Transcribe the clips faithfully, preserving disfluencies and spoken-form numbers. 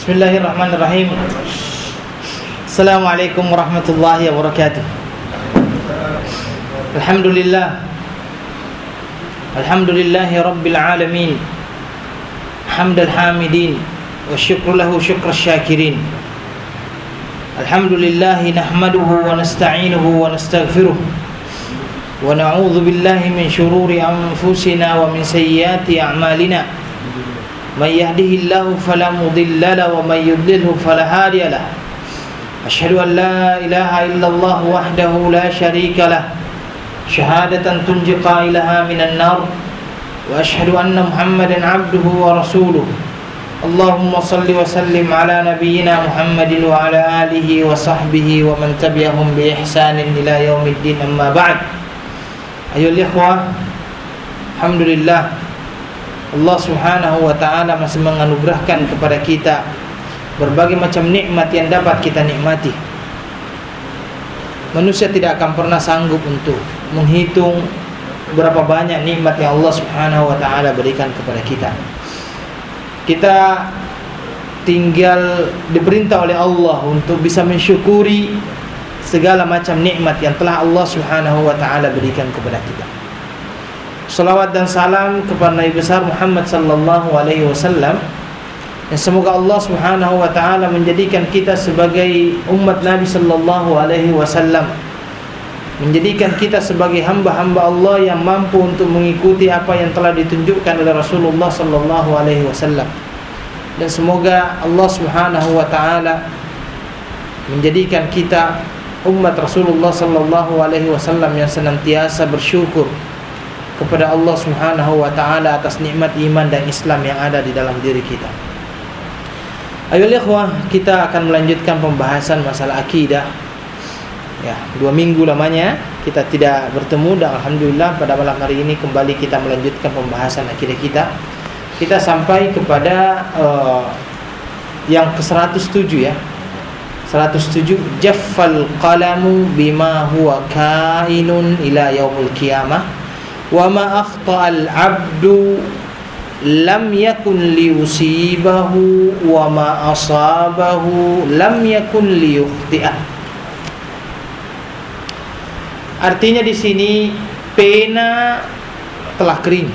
Bismillahirrahmanirrahim. Assalamualaikum warahmatullahi wabarakatuh. Alhamdulillah. Alhamdulillahi rabbil alamin. Hamdal hamidin wa syukru lahu syukra syakirin. Alhamdulillahi nahmaduhu wa nasta'inuhu wa nastaghfiruh. Wa na'udzu billahi min syururi anfusina wa min sayyiati a'malina. Man yahdihillahu fala mudilla lahu wa man yudlilhu fala hadiya lahu. Asyhadu an la ilaha illallah wahdahu la syarika lah. Syahadatan tunji qailaha minan nar. Wa asyhadu anna Muhammadan 'abduhu wa rasuluh. Allahumma salli wa sallim ala nabiyyina Muhammadin wa ala alihi wa sahbihi wa man tabi'ahum bi ihsanin ila yaumiddin, amma ba'd. Ayyuhal ikhwah, alhamdulillah, Allah subhanahu wa ta'ala masih menganugerahkan kepada kita berbagai macam nikmat yang dapat kita nikmati. Manusia tidak akan pernah sanggup untuk menghitung berapa banyak nikmat yang Allah subhanahu wa ta'ala berikan kepada kita. Kita tinggal diperintah oleh Allah untuk bisa mensyukuri segala macam nikmat yang telah Allah subhanahu wa ta'ala berikan kepada kita. Salawat dan salam kepada Nabi besar Muhammad sallallahu alaihi wasallam. Dan semoga Allah subhanahu wa ta'ala menjadikan kita sebagai umat Nabi sallallahu alaihi wasallam, menjadikan kita sebagai hamba-hamba Allah yang mampu untuk mengikuti apa yang telah ditunjukkan oleh Rasulullah sallallahu alaihi wasallam. Dan semoga Allah subhanahu wa ta'ala menjadikan kita umat Rasulullah sallallahu alaihi wasallam yang senantiasa bersyukur kepada Allah subhanahu wa ta'ala atas nikmat iman dan Islam yang ada di dalam diri kita. Ayolah ikhwah, kita akan melanjutkan pembahasan masalah akidah. Ya, dua minggu lamanya kita tidak bertemu, dan alhamdulillah pada malam hari ini kembali kita melanjutkan pembahasan akidah kita. Kita sampai kepada uh, yang ke seratus tujuh ya. seratus tujuh, jaffal qalamu bima huwa kainun ila yaumil qiyamah. Wa ma akhta'al 'abdu lam yakun liyusibahu wa ma asabahu lam yakun liyukhti'ah. Artinya di sini pena telah kering.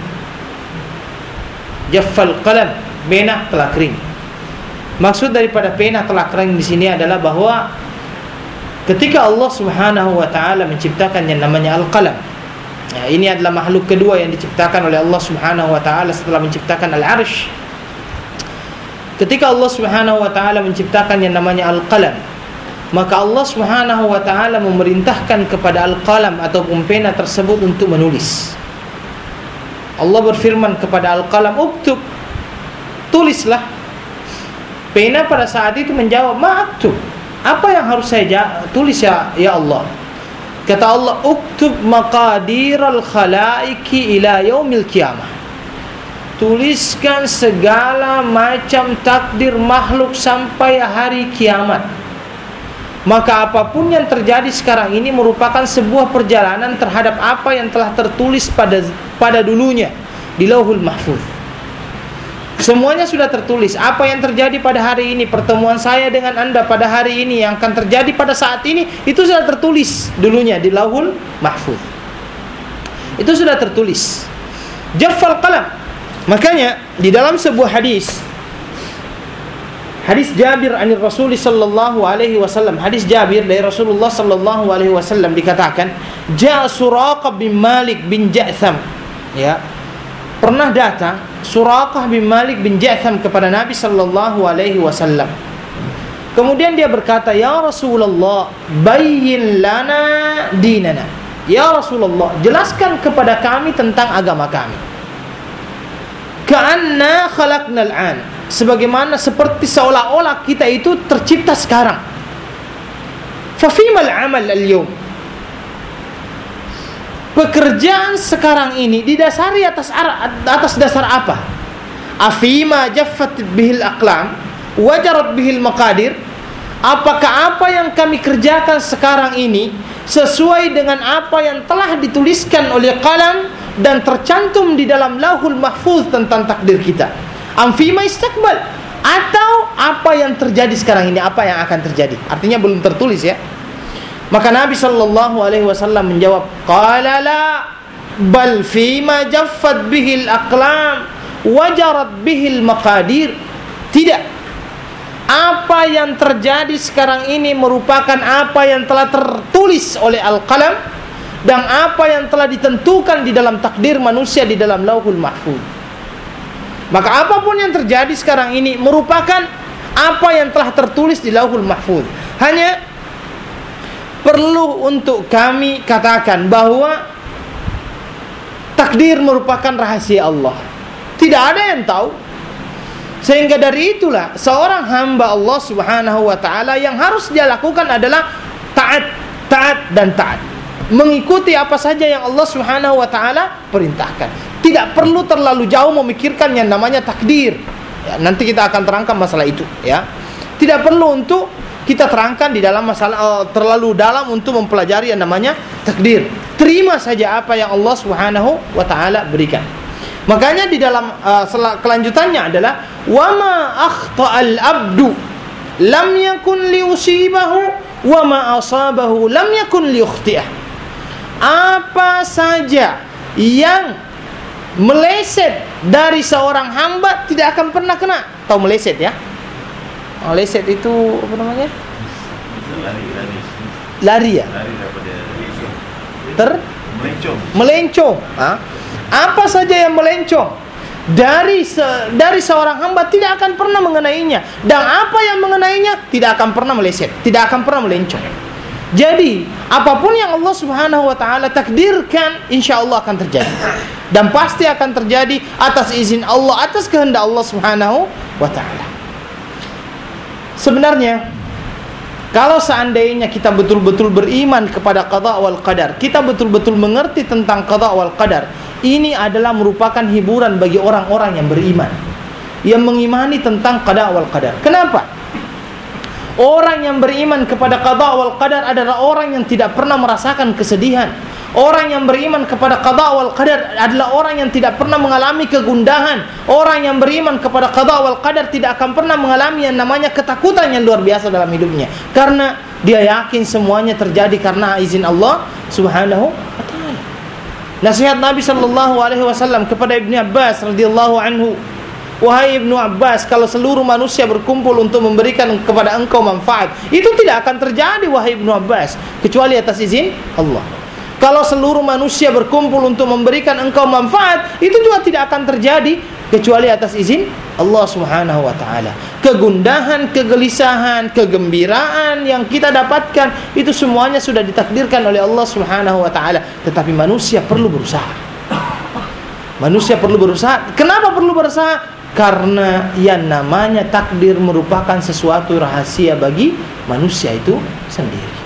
Jaffal qalam, pena telah kering. Maksud daripada pena telah kering di sini adalah bahwa ketika Allah Subhanahu wa taala menciptakan yang namanya al-qalam, ya, ini adalah makhluk kedua yang diciptakan oleh Allah subhanahu wa ta'ala setelah menciptakan al-arsh. Ketika Allah subhanahu wa ta'ala menciptakan yang namanya al-qalam, maka Allah subhanahu wa ta'ala memerintahkan kepada al-qalam ataupun pena tersebut untuk menulis. Allah berfirman kepada al-qalam, uktub, tulislah. Pena pada saat itu menjawab, ma'aktub, apa yang harus saya tulis ya, ya Allah? Kata Allah, uktub maqadiral khalaiki ila yaumil qiyamah. Tuliskan segala macam takdir makhluk sampai hari kiamat. Maka apapun yang terjadi sekarang ini merupakan sebuah perjalanan terhadap apa yang telah tertulis pada pada dulunya di Lauhul Mahfuz. Semuanya sudah tertulis. Apa yang terjadi pada hari ini, pertemuan saya dengan Anda pada hari ini, yang akan terjadi pada saat ini, itu sudah tertulis dulunya di Lauhul Mahfuz. Itu sudah tertulis. Jaffal qalam. Makanya di dalam sebuah hadis, hadis Jabir anir Rasul sallallahu alaihi wasallam, hadis Jabir dari Rasulullah sallallahu alaihi wasallam dikatakan, Ja'a Suraqah bin Malik bin Ja'tham, ya, pernah datang Suraqah bin Malik bin Ja'tham kepada Nabi sallallahu alaihi wasallam. Kemudian dia berkata, ya Rasulullah, bayyin lana dinana. Ya Rasulullah, jelaskan kepada kami tentang agama kami. Ka'anna khalaqnal an, sebagaimana seperti seolah-olah kita itu tercipta sekarang. Fa fimal amal al-yawm, pekerjaan sekarang ini didasari atas atas dasar apa? Afima jaffat bihil aqlam wajarat bihil maqadir. Apakah apa yang kami kerjakan sekarang ini sesuai dengan apa yang telah dituliskan oleh qalam dan tercantum di dalam Lauhul Mahfuz tentang takdir kita? Amfima istakbal, Atau apa yang terjadi sekarang ini, apa yang akan terjadi? Artinya belum tertulis ya. Maka Nabi sallallahu alaihi wasallam menjawab, qala la bal fima jaffat bihil aqlam wajarat bihil maqadir. Tidak. Apa yang terjadi sekarang ini merupakan apa yang telah tertulis oleh al-qalam dan apa yang telah ditentukan di dalam takdir manusia di dalam Lauhul Mahfuz. Maka apapun yang terjadi sekarang ini merupakan apa yang telah tertulis di Lauhul Mahfuz. Hanya perlu untuk kami katakan bahwa takdir merupakan rahasia Allah. Tidak ada yang tahu. Sehingga dari itulah seorang hamba Allah Subhanahu wa taala yang harus dia lakukan adalah taat, taat dan taat. Mengikuti apa saja yang Allah Subhanahu wa taala perintahkan. Tidak perlu terlalu jauh memikirkan yang namanya takdir. Ya, nanti kita akan terangkan masalah itu, ya. Tidak perlu untuk kita terangkan di dalam masalah uh, terlalu dalam untuk mempelajari yang namanya takdir. Terima saja apa yang Allah Subhanahu wa taala berikan. Makanya di dalam uh, kelanjutannya adalah wama akhta'al abdu lam yakun liusibahu wama asabahu lam yakun liukhti'ah. Apa saja yang meleset dari seorang hamba tidak akan pernah kena. Tahu meleset ya? Meleset itu apa namanya? Lari, lari. Lari ya? Lari daripada ter melencong. Melencong. Ha? Apa saja yang melencong dari se, dari seorang hamba tidak akan pernah mengenainya, dan apa yang mengenainya tidak akan pernah meleset, tidak akan pernah melencong. Jadi apapun yang Allah Subhanahu wa taala takdirkan, insyaallah akan terjadi. Dan pasti akan terjadi atas izin Allah, atas kehendak Allah Subhanahu wa taala. Sebenarnya kalau seandainya kita betul-betul beriman kepada qada wal qadar, kita betul-betul mengerti tentang qada wal qadar, ini adalah merupakan hiburan bagi orang-orang yang beriman, yang mengimani tentang qada wal qadar. Kenapa? Orang yang beriman kepada qada wal qadar adalah orang yang tidak pernah merasakan kesedihan. Orang yang beriman kepada qada wal qadar adalah orang yang tidak pernah mengalami kegundahan. Orang yang beriman kepada qada wal qadar tidak akan pernah mengalami yang namanya ketakutan yang luar biasa dalam hidupnya, karena dia yakin semuanya terjadi karena izin Allah Subhanahu wa taala. Nasihat Nabi sallallahu alaihi wasallam kepada Ibnu Abbas radhiyallahu anhu, wahai Ibnu Abbas, kalau seluruh manusia berkumpul untuk memberikan kepada engkau manfaat, itu tidak akan terjadi wahai Ibnu Abbas, kecuali atas izin Allah. Kalau seluruh manusia berkumpul untuk memberikan engkau manfaat, itu juga tidak akan terjadi kecuali atas izin Allah Subhanahu wa taala. Kegundahan, kegelisahan, kegembiraan yang kita dapatkan itu semuanya sudah ditakdirkan oleh Allah Subhanahu wa taala, tetapi manusia perlu berusaha. Manusia perlu berusaha. Kenapa perlu berusaha? Karena yang namanya takdir merupakan sesuatu rahasia bagi manusia itu sendiri.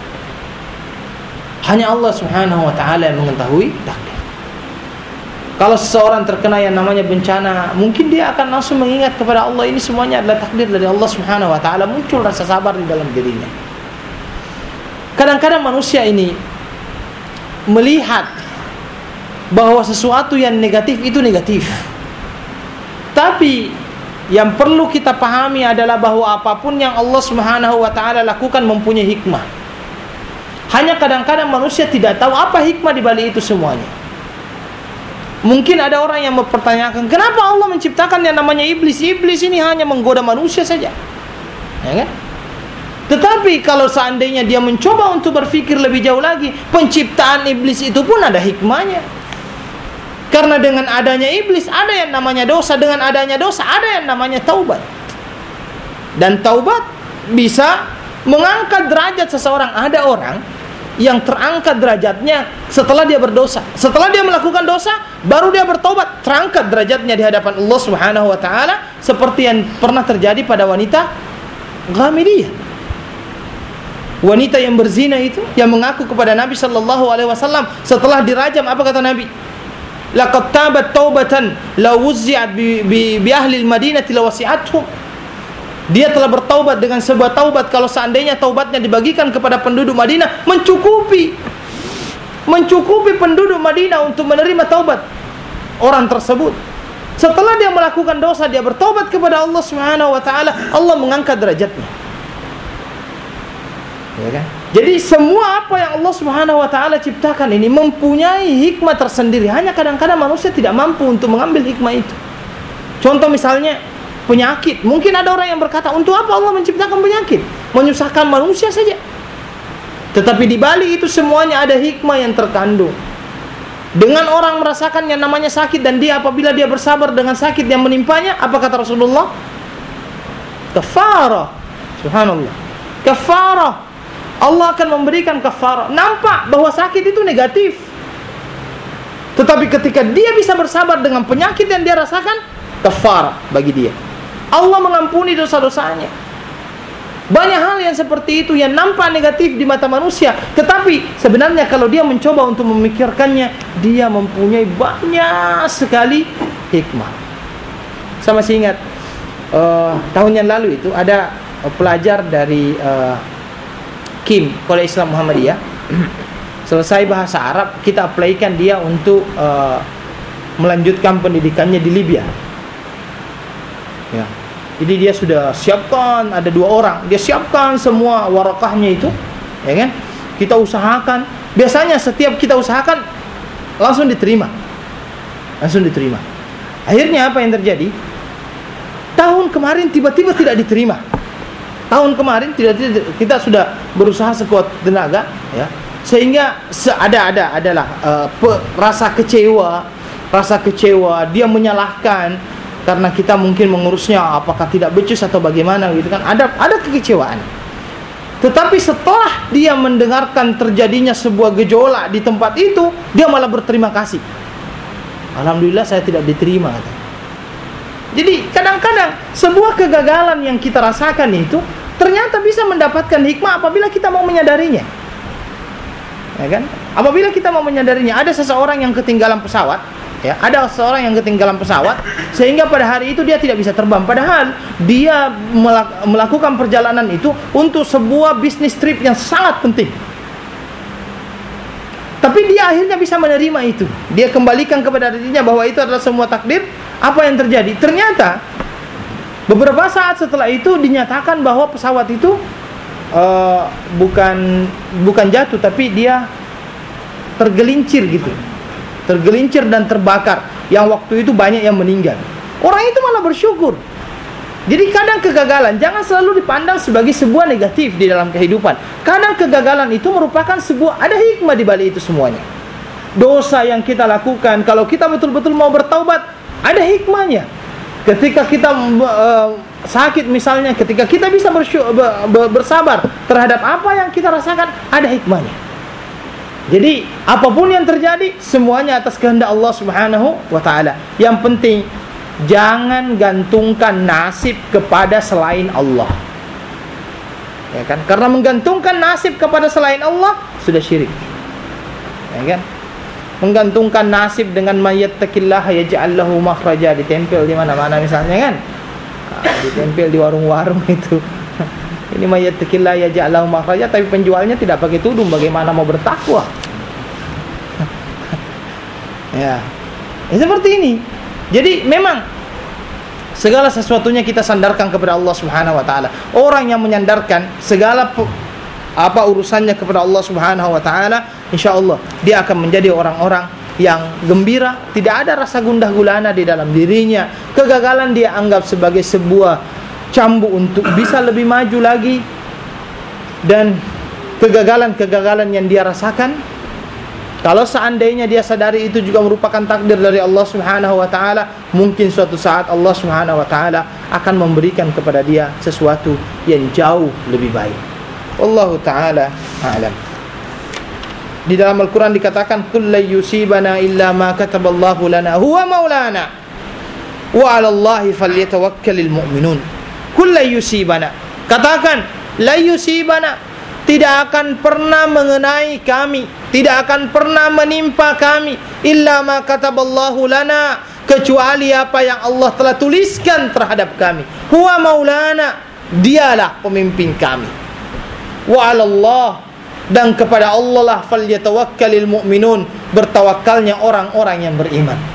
Hanya Allah Subhanahu wa taala yang mengetahui takdir. Kalau seseorang terkena yang namanya bencana, mungkin dia akan langsung mengingat kepada Allah, ini semuanya adalah takdir dari Allah Subhanahu wa taala. Muncul rasa sabar di dalam dirinya. Kadang-kadang manusia ini melihat bahwa sesuatu yang negatif itu negatif. Tapi yang perlu kita pahami adalah bahwa apapun yang Allah Subhanahu wa taala lakukan mempunyai hikmah. Hanya kadang-kadang manusia tidak tahu apa hikmah di balik itu semuanya. Mungkin ada orang yang mempertanyakan, kenapa Allah menciptakan yang namanya iblis? Iblis ini hanya menggoda manusia saja, ya kan? Tetapi kalau seandainya dia mencoba untuk berpikir lebih jauh lagi, penciptaan iblis itu pun ada hikmahnya. Karena dengan adanya iblis ada yang namanya dosa, dengan adanya dosa ada yang namanya taubat. Dan taubat bisa mengangkat derajat seseorang. Ada orang yang terangkat derajatnya setelah dia berdosa. Setelah dia melakukan dosa, baru dia bertobat, terangkat derajatnya di hadapan Allah Subhanahu wa taala, seperti yang pernah terjadi pada wanita Ghamidiyah. Wanita yang berzina itu, yang mengaku kepada Nabi sallallahu alaihi wasallam setelah dirajam, apa kata Nabi? Laqad tabat taubatan law wuzzi'at bi, bi, bi ahli al-Madinati lawasi'athum. Dia telah bertaubat dengan sebuah taubat, kalau seandainya taubatnya dibagikan kepada penduduk Madinah, mencukupi mencukupi penduduk Madinah untuk menerima taubat orang tersebut. Setelah dia melakukan dosa, dia bertobat kepada Allah Subhanahu wa taala, Allah mengangkat derajatnya. Ya kan? Jadi semua apa yang Allah Subhanahu wa taala ciptakan ini mempunyai hikmah tersendiri. Hanya kadang-kadang manusia tidak mampu untuk mengambil hikmah itu. Contoh misalnya penyakit. Mungkin ada orang yang berkata, untuk apa Allah menciptakan penyakit? Menyusahkan manusia saja. Tetapi di balik itu semuanya ada hikmah yang terkandung. Dengan orang merasakan yang namanya sakit, dan dia apabila dia bersabar dengan sakit yang menimpanya, apa kata Rasulullah? Kafarah. Subhanallah. Kafarah. Allah akan memberikan kafarah. Nampak bahwa sakit itu negatif, tetapi ketika dia bisa bersabar dengan penyakit yang dia rasakan, kafarah bagi dia. Allah mengampuni dosa-dosanya. Banyak hal yang seperti itu yang nampak negatif di mata manusia, tetapi sebenarnya kalau dia mencoba untuk memikirkannya, dia mempunyai banyak sekali hikmah. Saya masih ingat uh, tahun yang lalu itu ada uh, pelajar dari uh, K I M, Kolej Islam Muhammadiyah. Selesai bahasa Arab, kita apply-kan dia untuk uh, melanjutkan pendidikannya di Libya. Ya. Jadi dia sudah siapkan, ada dua orang, dia siapkan semua warakahnya itu, ya kan? Kita usahakan, biasanya setiap kita usahakan langsung diterima, langsung diterima. Akhirnya apa yang terjadi? Tahun kemarin tiba-tiba tidak diterima. Tahun kemarin tidak, kita sudah berusaha sekuat tenaga, ya, sehingga ada ada adalah uh, pe, rasa kecewa, rasa kecewa, dia menyalahkan. Karena kita mungkin mengurusnya apakah tidak becus atau bagaimana gitu kan, ada ada kekecewaan. Tetapi setelah dia mendengarkan terjadinya sebuah gejolak di tempat itu, dia malah berterima kasih. Alhamdulillah saya tidak diterima. Jadi kadang-kadang sebuah kegagalan yang kita rasakan itu ternyata bisa mendapatkan hikmah apabila kita mau menyadarinya. Ya kan? Apabila kita mau menyadarinya, ada seseorang yang ketinggalan pesawat. Ya, ada seorang yang ketinggalan pesawat sehingga pada hari itu dia tidak bisa terbang, padahal dia melakukan perjalanan itu untuk sebuah bisnis trip yang sangat penting. Tapi dia akhirnya bisa menerima itu. Dia kembalikan kepada dirinya bahwa itu adalah semua takdir. Apa yang terjadi? Ternyata beberapa saat setelah itu dinyatakan bahwa pesawat itu uh, bukan bukan jatuh, tapi dia tergelincir gitu. Tergelincir dan terbakar, yang waktu itu banyak yang meninggal. Orang itu malah bersyukur. Jadi kadang kegagalan jangan selalu dipandang sebagai sebuah negatif di dalam kehidupan. Kadang kegagalan itu merupakan sebuah, ada hikmah di balik itu semuanya. Dosa yang kita lakukan, kalau kita betul-betul mau bertaubat, ada hikmahnya. Ketika kita uh, sakit misalnya, ketika kita bisa bersyukur, bersabar terhadap apa yang kita rasakan, ada hikmahnya. Jadi apapun yang terjadi, semuanya atas kehendak Allah Subhanahu wa taala. Yang penting jangan gantungkan nasib kepada selain Allah. Ya kan? Karena menggantungkan nasib kepada selain Allah sudah syirik. Ya kan? Menggantungkan nasib dengan mayyattaqillaha yaj'al lahu makhraja, ditempel di mana-mana misalnya kan? Nah, ditempel di warung-warung itu. Ini mayyattaqillaha yaj'al lahu makhraja, tapi penjualnya tidak pakai tudung, bagaimana mau bertakwa? Ya. Ya seperti ini. Jadi memang segala sesuatunya kita sandarkan kepada Allah Subhanahu wa taala. Orang yang menyandarkan segala apa urusannya kepada Allah Subhanahu wa taala, insyaallah dia akan menjadi orang-orang yang gembira, tidak ada rasa gundah gulana di dalam dirinya. Kegagalan dia anggap sebagai sebuah cambuk untuk bisa lebih maju lagi. Dan kegagalan-kegagalan yang dia rasakan, kalau seandainya dia sadari itu juga merupakan takdir dari Allah Subhanahu wa taala, mungkin suatu saat Allah Subhanahu wa taala akan memberikan kepada dia sesuatu yang jauh lebih baik. Wallahu taala a'lam. Di dalam Al-Qur'an dikatakan, "Qul la yusibana illa ma kataballahu lana huwa maulana wa 'alallahi falyatawakkalul mu'minun." Qul la yusibana. Katakan, la yusibana, tidak akan pernah mengenai kami, tidak akan pernah menimpa kami, illa ma kataballahu lana, kecuali apa yang Allah telah tuliskan terhadap kami. Huwa maulana, dialah pemimpin kami. Wa 'alallah, dan kepada Allah lah falyatawakkalul mu'minun, bertawakalnya orang-orang yang beriman.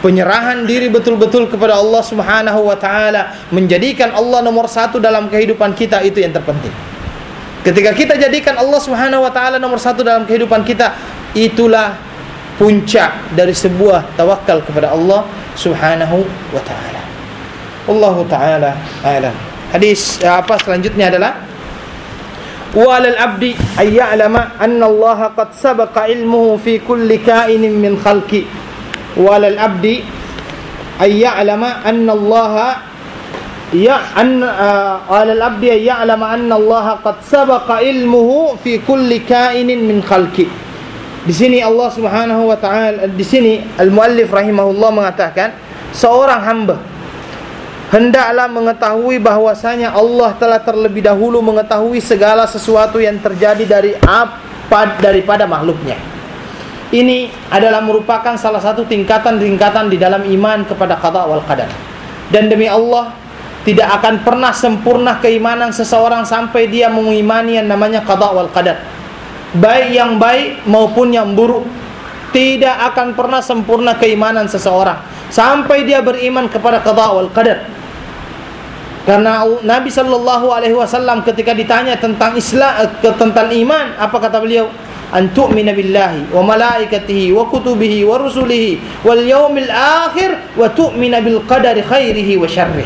penyerahan diri betul-betul kepada Allah Subhanahu wa ta'ala, menjadikan Allah nomor satu dalam kehidupan kita, itu yang terpenting. Ketika kita jadikan Allah Subhanahu wa ta'ala nomor satu dalam kehidupan kita, itulah puncak dari sebuah tawakal kepada Allah Subhanahu wa ta'ala. Allah ta'ala a'lam. Hadis apa selanjutnya adalah walal abdi ay ya'lama anna Allah qad sabaqa ilmuhu fi kulli kainin min khalqi. Walal abdi ay ya'lama anna Allah ya anna walal abdi ay ya'lama anna Allah qad sabaqa ilmuhu fi kulli kainin min khalqi. Di sini Allah Subhanahu wa ta'ala, di sini al-muallif rahimahullah mengatakan seorang hamba hendaklah mengetahui bahwasanya Allah telah terlebih dahulu mengetahui segala sesuatu yang terjadi dari apa daripada makhluknya. Ini adalah merupakan salah satu tingkatan-tingkatan di dalam iman kepada qada wal qadar. Dan demi Allah, tidak akan pernah sempurna keimanan seseorang sampai dia mengimani yang namanya qada wal qadar. Baik yang baik maupun yang buruk. Tidak akan pernah sempurna keimanan seseorang sampai dia beriman kepada qada wal qadar. Karena Nabi sallallahu alaihi wasallam ketika ditanya tentang Islam, tentang iman, apa kata beliau? An tu'mina billahi wa malaikatihi wa kutubihi wa rusulihi wal yaumil akhir wa tu'mina bil qadari khairihi wa syarrihi.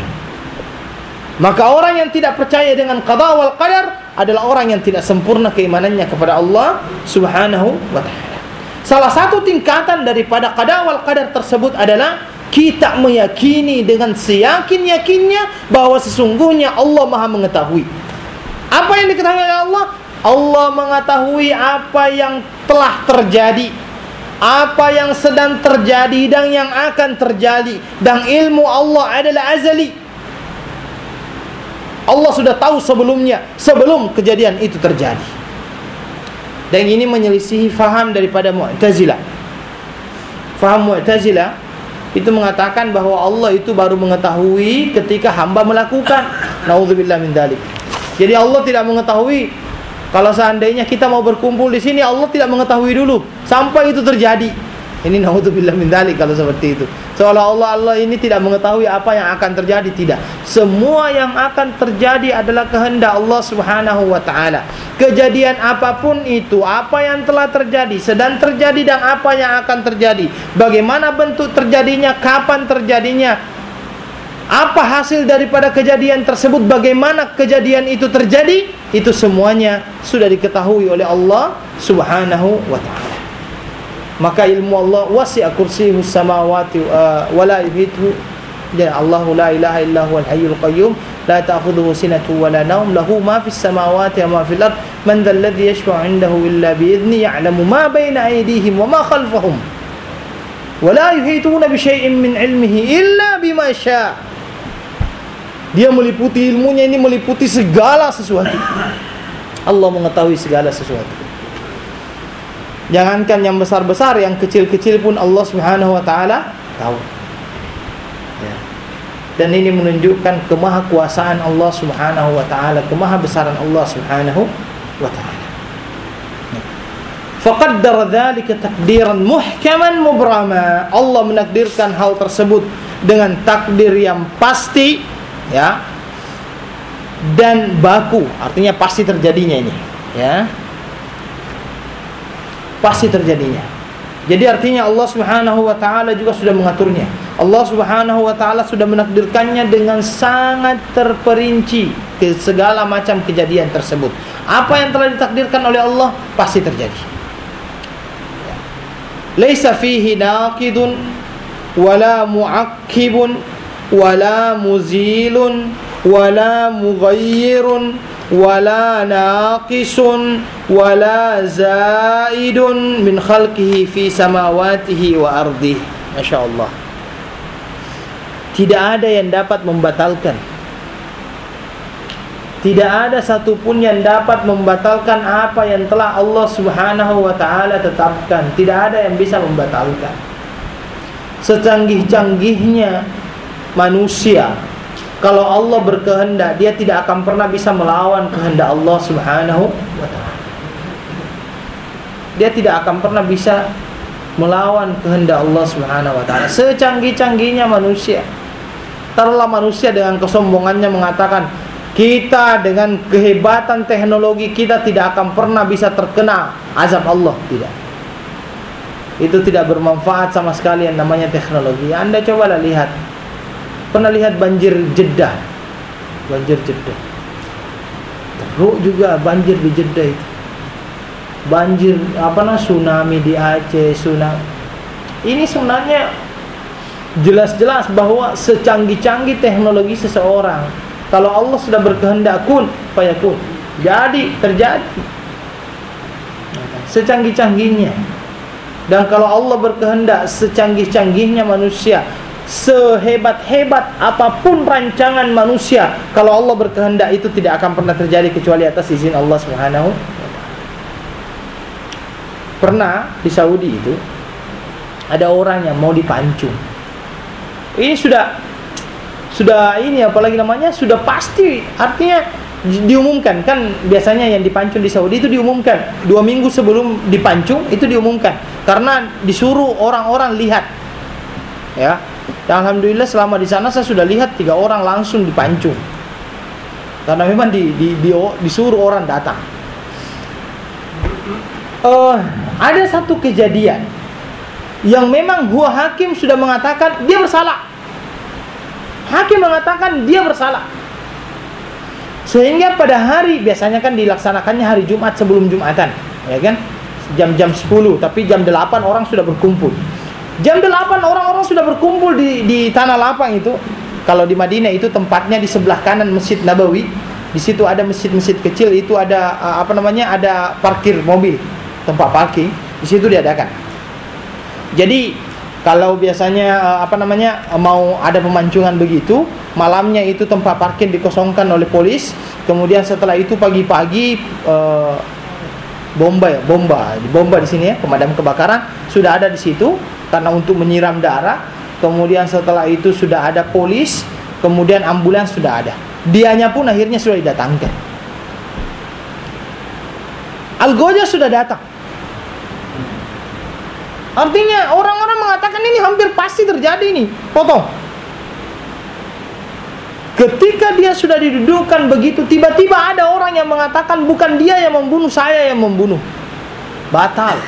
Maka orang yang tidak percaya dengan qada wal qadar adalah orang yang tidak sempurna keimanannya kepada Allah Subhanahu wa ta'ala. Salah satu tingkatan daripada qada wal qadar tersebut adalah kita meyakini dengan seyakin-yakinnya bahwa sesungguhnya Allah Maha mengetahui. Apa yang diketahui oleh Allah? Allah mengetahui apa yang telah terjadi, apa yang sedang terjadi dan yang akan terjadi. Dan ilmu Allah adalah azali. Allah sudah tahu sebelumnya, sebelum kejadian itu terjadi. Dan ini menyelisihi faham daripada Mu'tazilah. Faham Mu'tazilah itu mengatakan bahwa Allah itu baru mengetahui ketika hamba melakukan. Nauzubillah min dzalik. Jadi Allah tidak mengetahui. Kalau seandainya kita mau berkumpul di sini, Allah tidak mengetahui dulu sampai itu terjadi. Ini naudzubillah min dzalik kalau seperti itu. Seolah-olah Allah ini tidak mengetahui apa yang akan terjadi. Tidak. Semua yang akan terjadi adalah kehendak Allah Subhanahu wa ta'ala. Kejadian apapun itu, apa yang telah terjadi, sedang terjadi dan apa yang akan terjadi, bagaimana bentuk terjadinya, kapan terjadinya, apa hasil daripada kejadian tersebut, bagaimana kejadian itu terjadi, itu semuanya sudah diketahui oleh Allah Subhanahu wa ta'ala. Maka ilmu Allah wasi'a kursiyuhu samawati wa la yuhituhu. Dan Allahu la ilaha illa huwal hayyul qayyum la ta'khudhuhu sinatun wa la nawm lahu ma fis samawati wa ma fil ard man dhal ladzi yashfa'u 'indahu illa bi idzni ya'lamu ma baina aydihim wa ma khalfahum wa la yuhituna bi syai'in min 'ilmihi illa bima syaa'. Dia meliputi ilmunya, ini meliputi segala sesuatu. Allah mengetahui segala sesuatu. Jangankan yang besar-besar, yang kecil-kecil pun Allah Subhanahu wa ta'ala tahu. Ya. Dan ini menunjukkan kemahakuasaan Allah Subhanahu wa ta'ala, kemahabesaran Allah Subhanahu wa ta'ala. Faqaddara dzalika takdiran muhkaman mubrama. Allah menakdirkan hal tersebut dengan takdir yang pasti, ya, dan baku, artinya pasti terjadinya ini, ya. Pasti terjadinya. Jadi artinya Allah Subhanahu wa ta'ala juga sudah mengaturnya. Allah Subhanahu wa ta'ala sudah menakdirkannya dengan sangat terperinci ke segala macam kejadian tersebut. Apa yang telah ditakdirkan oleh Allah pasti terjadi. Laisa fihi naqidun wala mu'akkibun wala muzilun wala mughayyirun wala naqisun wala zaidun min khalqihi fi samawatihi wa ardihi. Masya Allah. Tidak ada yang dapat membatalkan, tidak ada satupun yang dapat membatalkan apa yang telah Allah Subhanahu wa ta'ala tetapkan. Tidak ada yang bisa membatalkan. Secanggih-canggihnya manusia, kalau Allah berkehendak, dia tidak akan pernah bisa melawan kehendak Allah Subhanahu wa ta'ala. Dia tidak akan pernah bisa melawan kehendak Allah Subhanahu wa taala. Secanggih-canggihnya manusia, taruhlah manusia dengan kesombongannya mengatakan, kita dengan kehebatan teknologi kita tidak akan pernah bisa terkena azab Allah. Tidak. Itu tidak bermanfaat sama sekali yang namanya teknologi. Anda cobalah lihat. Pernah lihat banjir Jeddah? Banjir Jeddah. Teruk juga banjir di Jeddah itu. Banjir apa nah tsunami di Aceh, tsunami. Ini sebenarnya jelas-jelas bahwa secanggih-canggih teknologi seseorang, kalau Allah sudah berkehendak kun fayakun, jadi terjadi. Secanggih-canggihnya. Dan kalau Allah berkehendak, secanggih-canggihnya manusia, sehebat-hebat apapun rancangan manusia, kalau Allah berkehendak itu tidak akan pernah terjadi kecuali atas izin Allah Subhanahu. Pernah di Saudi itu ada orang yang mau dipancung. Ini sudah sudah ini apalagi namanya sudah pasti, artinya diumumkan kan, biasanya yang dipancung di Saudi itu diumumkan dua minggu sebelum dipancung, itu diumumkan karena disuruh orang-orang lihat ya. Dan alhamdulillah selama di sana saya sudah lihat tiga orang langsung dipancung karena memang di, di, di, disuruh orang datang. Uh, ada satu kejadian yang memang huwa hakim sudah mengatakan dia bersalah. Hakim mengatakan dia bersalah. Sehingga pada hari, biasanya kan dilaksanakannya hari Jumat sebelum Jumatan, ya kan? Jam-jam sepuluh, tapi jam delapan orang sudah berkumpul. Jam delapan orang-orang sudah berkumpul di di tanah lapang itu. Kalau di Madinah itu tempatnya di sebelah kanan Masjid Nabawi. Di situ ada masjid-masjid kecil, itu ada apa namanya? Ada parkir mobil, tempat parking. Di situ diadakan. Jadi kalau biasanya apa namanya mau ada pemancungan begitu, malamnya itu tempat parkir dikosongkan oleh polis. Kemudian setelah itu pagi-pagi eh, bomba, bomba, bomba di sini ya, pemadam kebakaran sudah ada di situ karena untuk menyiram darah. Kemudian setelah itu sudah ada polis, kemudian ambulans sudah ada. Dianya pun akhirnya sudah didatangkan. Algojo sudah datang. Artinya orang-orang mengatakan ini hampir pasti terjadi ini, potong. Ketika dia sudah didudukkan begitu, tiba-tiba ada orang yang mengatakan bukan dia yang membunuh, saya yang membunuh. Batal.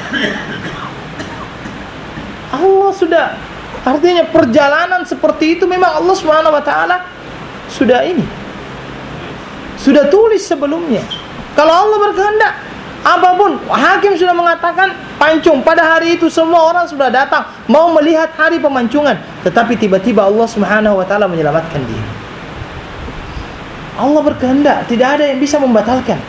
Allah sudah, artinya perjalanan seperti itu memang Allah Subhanahu wa taala sudah ini. Sudah tulis sebelumnya. Kalau Allah berkehendak, apapun, hakim sudah mengatakan pancung. Pada hari itu semua orang sudah datang mau melihat hari pemancungan, tetapi tiba-tiba Allah Subhanahu wa taala menyelamatkan dia. Allah berkehendak, tidak ada yang bisa membatalkan.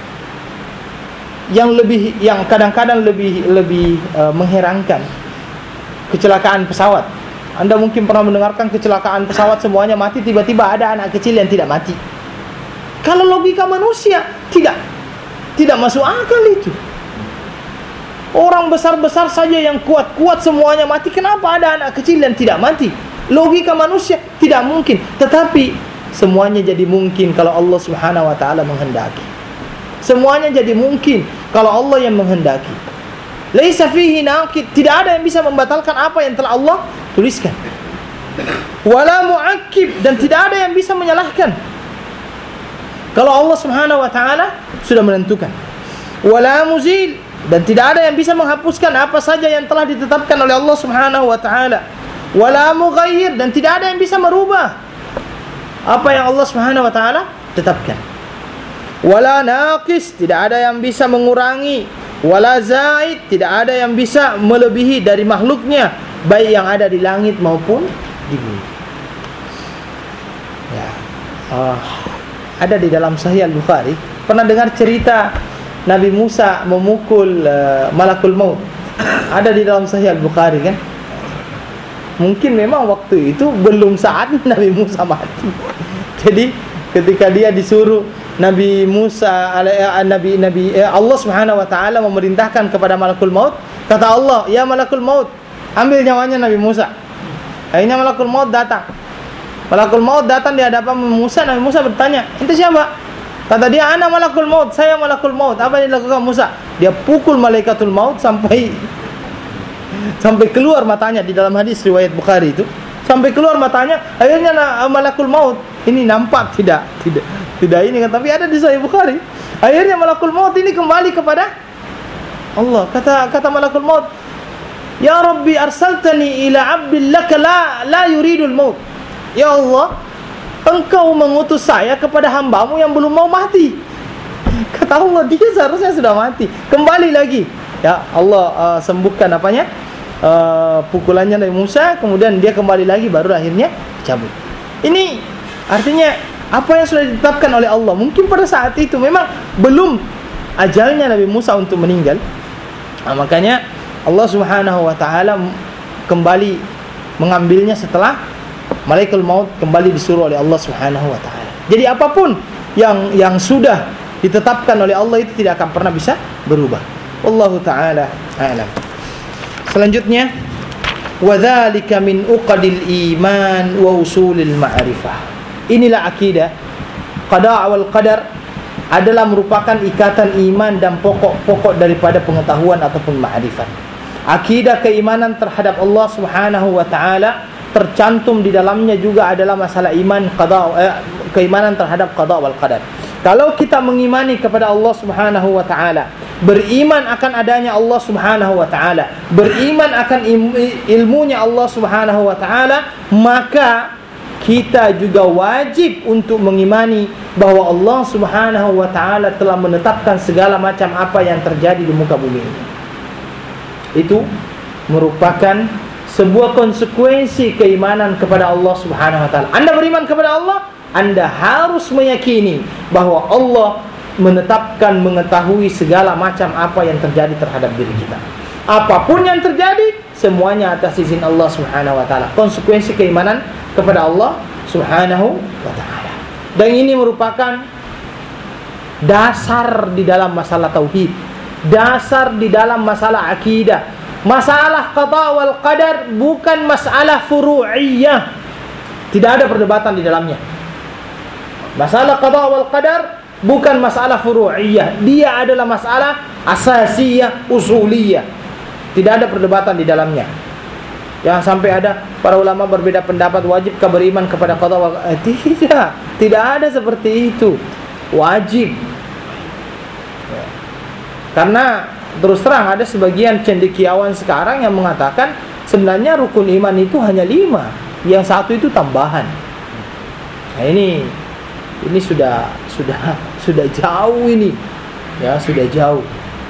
Yang lebih, yang kadang-kadang lebih lebih uh, mengherankan, kecelakaan pesawat. Anda mungkin pernah mendengarkan kecelakaan pesawat semuanya mati, tiba-tiba ada anak kecil yang tidak mati. Kalau logika manusia tidak tidak masuk akal itu. Orang besar-besar saja yang kuat-kuat semuanya mati, kenapa ada anak kecil yang tidak mati? Logika manusia tidak mungkin. Tetapi semuanya jadi mungkin kalau Allah Subhanahu wa taala menghendaki. Semuanya jadi mungkin kalau Allah yang menghendaki. Laisa fihi naqid, tidak ada yang bisa membatalkan apa yang telah Allah tuliskan. Wala mu'akkib, dan tidak ada yang bisa menyalahkan kalau Allah Subhanahu wa taala sudah menentukan. Wala muzil, dan tidak ada yang bisa menghapuskan apa saja yang telah ditetapkan oleh Allah Subhanahu wa taala. Wala mughayyir, dan tidak ada yang bisa merubah apa yang Allah Subhanahu wa taala tetapkan. Wala naqis, tidak ada yang bisa mengurangi. Wala zaid, tidak ada yang bisa melebihi dari makhluknya, baik yang ada di langit maupun di bumi. Ya. Uh, ada di dalam Sahih Al-Bukhari, pernah dengar cerita Nabi Musa memukul uh, malakul maut? Ada di dalam Sahih Al-Bukhari kan? Mungkin memang waktu itu belum saatnya Nabi Musa mati. Jadi ketika dia disuruh Nabi Musa, Nabi Nabi Allah Subhanahu wa taala memerintahkan kepada malakul maut, kata Allah, "Ya malakul maut, ambil nyawanya Nabi Musa." Akhirnya malakul maut datang. Malakul maut datang di hadapan Musa. Nabi Musa bertanya, "Ente siapa?" Kata dia, "Ana malakul maut, saya malakul maut." Apa yang dilakukan Musa? Dia pukul malaikatul maut sampai sampai keluar matanya di dalam hadis riwayat Bukhari itu. Sampai keluar matanya, akhirnya malakul maut ini nampak tidak tidak tidak ini kan, tapi ada di Sahih Bukhari. Akhirnya malakul maut ini kembali kepada Allah. Kata kata malakul maut, "Ya Rabbi arsaltani ila 'abdin laka la la yuridul maut." Ya Allah, Engkau mengutus saya kepada hamba-Mu yang belum mau mati. Kata Allah, dia seharusnya sudah mati. Kembali lagi. Ya Allah uh, sembuhkan apanya? Uh, pukulannya Nabi Musa, kemudian dia kembali lagi, baru akhirnya cabut. Ini artinya apa yang sudah ditetapkan oleh Allah. Mungkin pada saat itu memang belum ajalnya Nabi Musa untuk meninggal. Nah, makanya Allah Subhanahu wa taala kembali mengambilnya setelah malaikat maut kembali disuruh oleh Allah Subhanahu wa taala. Jadi apapun yang yang sudah ditetapkan oleh Allah itu tidak akan pernah bisa berubah. Wallahu taala a'lam. Selanjutnya, wadzalika min uqadil iman wa usulil ma'rifah. Inilah akidah. Qada' wal qadar adalah merupakan ikatan iman dan pokok-pokok daripada pengetahuan ataupun ma'rifat. Akidah keimanan terhadap Allah Subhanahu wa taala tercantum di dalamnya juga adalah masalah iman qada' eh, keimanan terhadap qada' wal qadar. Kalau kita mengimani kepada Allah Subhanahu wa taala, beriman akan adanya Allah Subhanahu wa taala, beriman akan ilmunya Allah Subhanahu wa taala, maka kita juga wajib untuk mengimani bahwa Allah Subhanahu wa taala telah menetapkan segala macam apa yang terjadi di muka bumi ini. Itu merupakan sebuah konsekuensi keimanan kepada Allah Subhanahu wa taala. Anda beriman kepada Allah, Anda harus meyakini bahwa Allah menetapkan, mengetahui segala macam apa yang terjadi terhadap diri kita. Apapun yang terjadi, semuanya atas izin Allah Subhanahu wa taala. Konsekuensi keimanan kepada Allah Subhanahu wa taala. Dan ini merupakan dasar di dalam masalah tauhid, dasar di dalam masalah akidah. Masalah qada wal qadar bukan masalah furu'iyah. Tidak ada perdebatan di dalamnya. Masalah qada wal qadar bukan masalah furu'iyah. Dia adalah masalah asasiyah, usuliyah. Tidak ada perdebatan di dalamnya. Yang sampai ada para ulama berbeda pendapat, wajibkah beriman kepada qada wal qadar? Eh, tidak. Tidak ada seperti itu. Wajib. Ya. Karena terus terang ada sebagian cendekiawan sekarang yang mengatakan sebenarnya rukun iman itu hanya lima, yang satu itu tambahan. Nah ini ini sudah sudah sudah jauh ini, ya sudah jauh.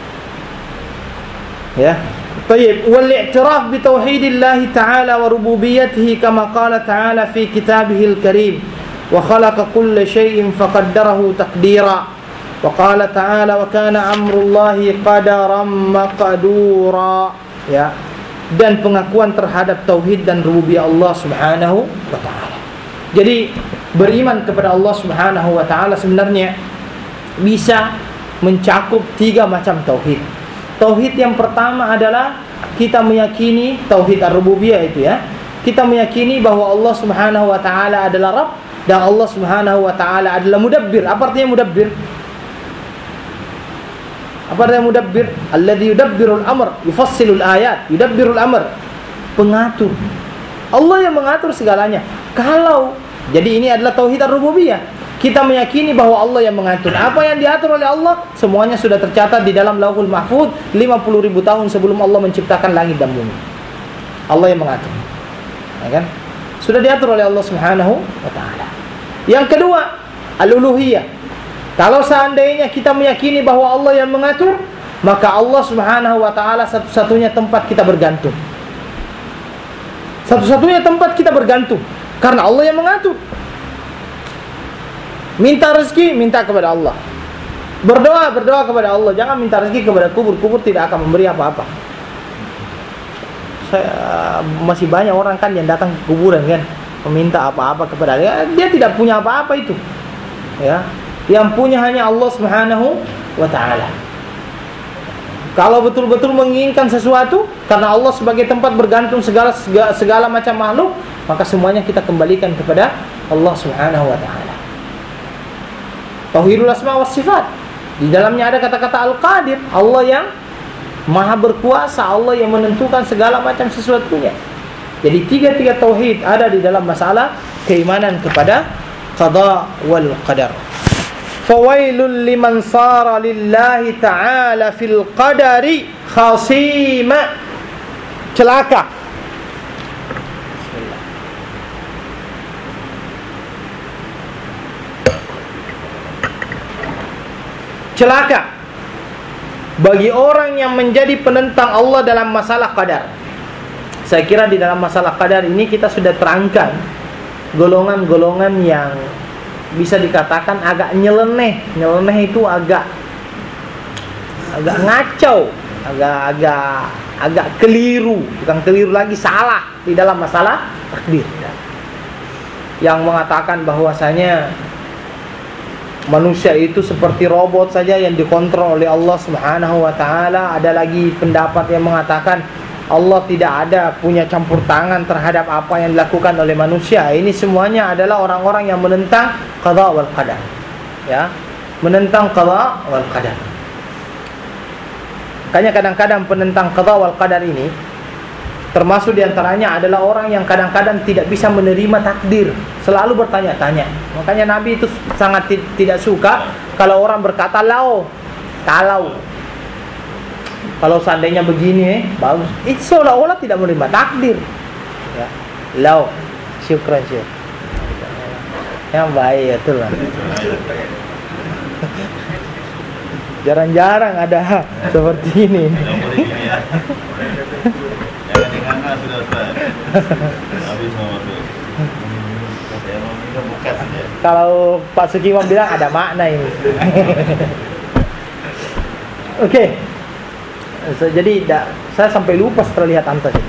Ya, baik. Wal i'tiraf bi tauhidillah ta'ala wa rububiyyatihi kama qala ta'ala fi kitabihil karim wa khalaqa kulla shay'in faqaddarahu taqdira. Wa qala ta'ala wa kana amrullahi qadaran maqdura. Ya. Dan pengakuan terhadap tauhid dan rububiyah Allah Subhanahu wa taala. Jadi beriman kepada Allah Subhanahu wa taala sebenarnya bisa mencakup tiga macam tauhid. Tauhid yang pertama adalah kita meyakini tauhid ar-rububiyah itu ya. Kita meyakini bahwa Allah Subhanahu wa taala adalah Rabb dan Allah Subhanahu wa taala adalah mudabbir. Apa artinya mudabbir? Apa artinya mudabbir? Alladzi yudabbirul amr, yufassilul ayat, yudabbirul amr. Pengatur. Allah yang mengatur segalanya. Kalau jadi ini adalah tauhid ar-rububiyah. Kita meyakini bahwa Allah yang mengatur. Apa yang diatur oleh Allah semuanya sudah tercatat di dalam Lauhul Mahfuz lima puluh ribu tahun sebelum Allah menciptakan langit dan bumi. Allah yang mengatur. Ya kan? Sudah diatur oleh Allah Subhanahu wa taala. Yang kedua, al-uluhiyah. Kalau seandainya kita meyakini bahwa Allah yang mengatur, maka Allah Subhanahu wa taala satu-satunya tempat kita bergantung. Satu-satunya tempat kita bergantung karena Allah yang mengatur. Minta rezeki, minta kepada Allah. Berdoa, berdoa kepada Allah. Jangan minta rezeki kepada kubur. Kubur tidak akan memberi apa-apa. Saya, masih banyak orang kan yang datang ke kuburan kan, meminta apa-apa kepada dia. Dia tidak punya apa-apa itu. Ya. Yang punya hanya Allah Subhanahu wa taala. Kalau betul-betul menginginkan sesuatu karena Allah sebagai tempat bergantung segala segala, segala macam makhluk, maka semuanya kita kembalikan kepada Allah Subhanahu wa taala. Tauhidul asma was sifat. Di dalamnya ada kata-kata al-qadir, Allah yang Maha berkuasa, Allah yang menentukan segala macam sesuatunya. Jadi tiga-tiga tauhid ada di dalam masalah keimanan kepada qada wal qadar. Fawailul liman sara lillahi ta'ala fil qadari khasima. Celaka. Celaka bagi orang yang menjadi penentang Allah dalam masalah qadar. Saya kira di dalam masalah qadar ini kita sudah terangkan golongan-golongan yang bisa dikatakan agak nyeleneh. Nyeleneh itu agak agak ngacau, agak-agak agak keliru, bukan keliru lagi, salah di dalam masalah takdir. Yang mengatakan bahwasanya manusia itu seperti robot saja yang dikontrol oleh Allah Subhanahu wa taala. Ada lagi pendapat yang mengatakan Allah tidak ada punya campur tangan terhadap apa yang dilakukan oleh manusia. Ini semuanya adalah orang-orang yang menentang qada wal qadar. Ya, menentang qada wal qadar. Makanya kadang-kadang penentang qada wal qadar ini termasuk diantaranya adalah orang yang kadang-kadang tidak bisa menerima takdir, selalu bertanya-tanya. Makanya Nabi itu sangat t- tidak suka kalau orang berkata lau, kalau kalau seandainya begini, eh, bagus. Itu seolah-olah tidak menerima takdir. Ya. Lau, syukran syukran. Yang baik ya itulah. Jarang-jarang ada seperti ini. Kalau Pak Sukiman bilang ada makna ini. Oke. Okay. So, jadi da, saya sampai lupa setelah lihat antas. Oke,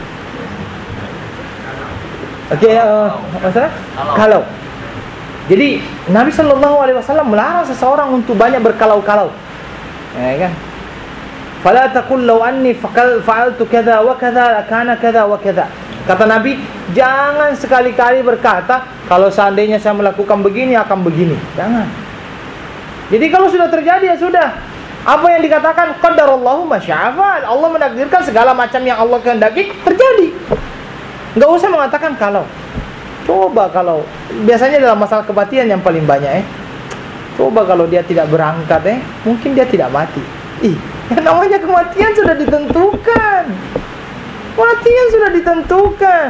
okay, uh, masalah? Kalau. Jadi Nabi Shallallahu Alaihi Wasallam melarang seseorang untuk banyak berkalau-kalau, ya kan? Fala taqul law anni fa'altu kadza wa kadza kana kadza wa kadza. Kata Nabi, jangan sekali-kali berkata kalau seandainya saya melakukan begini akan begini. Jangan. Jadi kalau sudah terjadi ya sudah. Apa yang dikatakan qadarallahu masya'afal. Allah menakdirkan segala macam yang Allah kehendaki terjadi. Enggak usah mengatakan kalau. Coba kalau biasanya dalam masalah kematian yang paling banyak eh. Coba kalau dia tidak berangkat eh, mungkin dia tidak mati. Ih, namanya kematian sudah ditentukan. Kematian sudah ditentukan.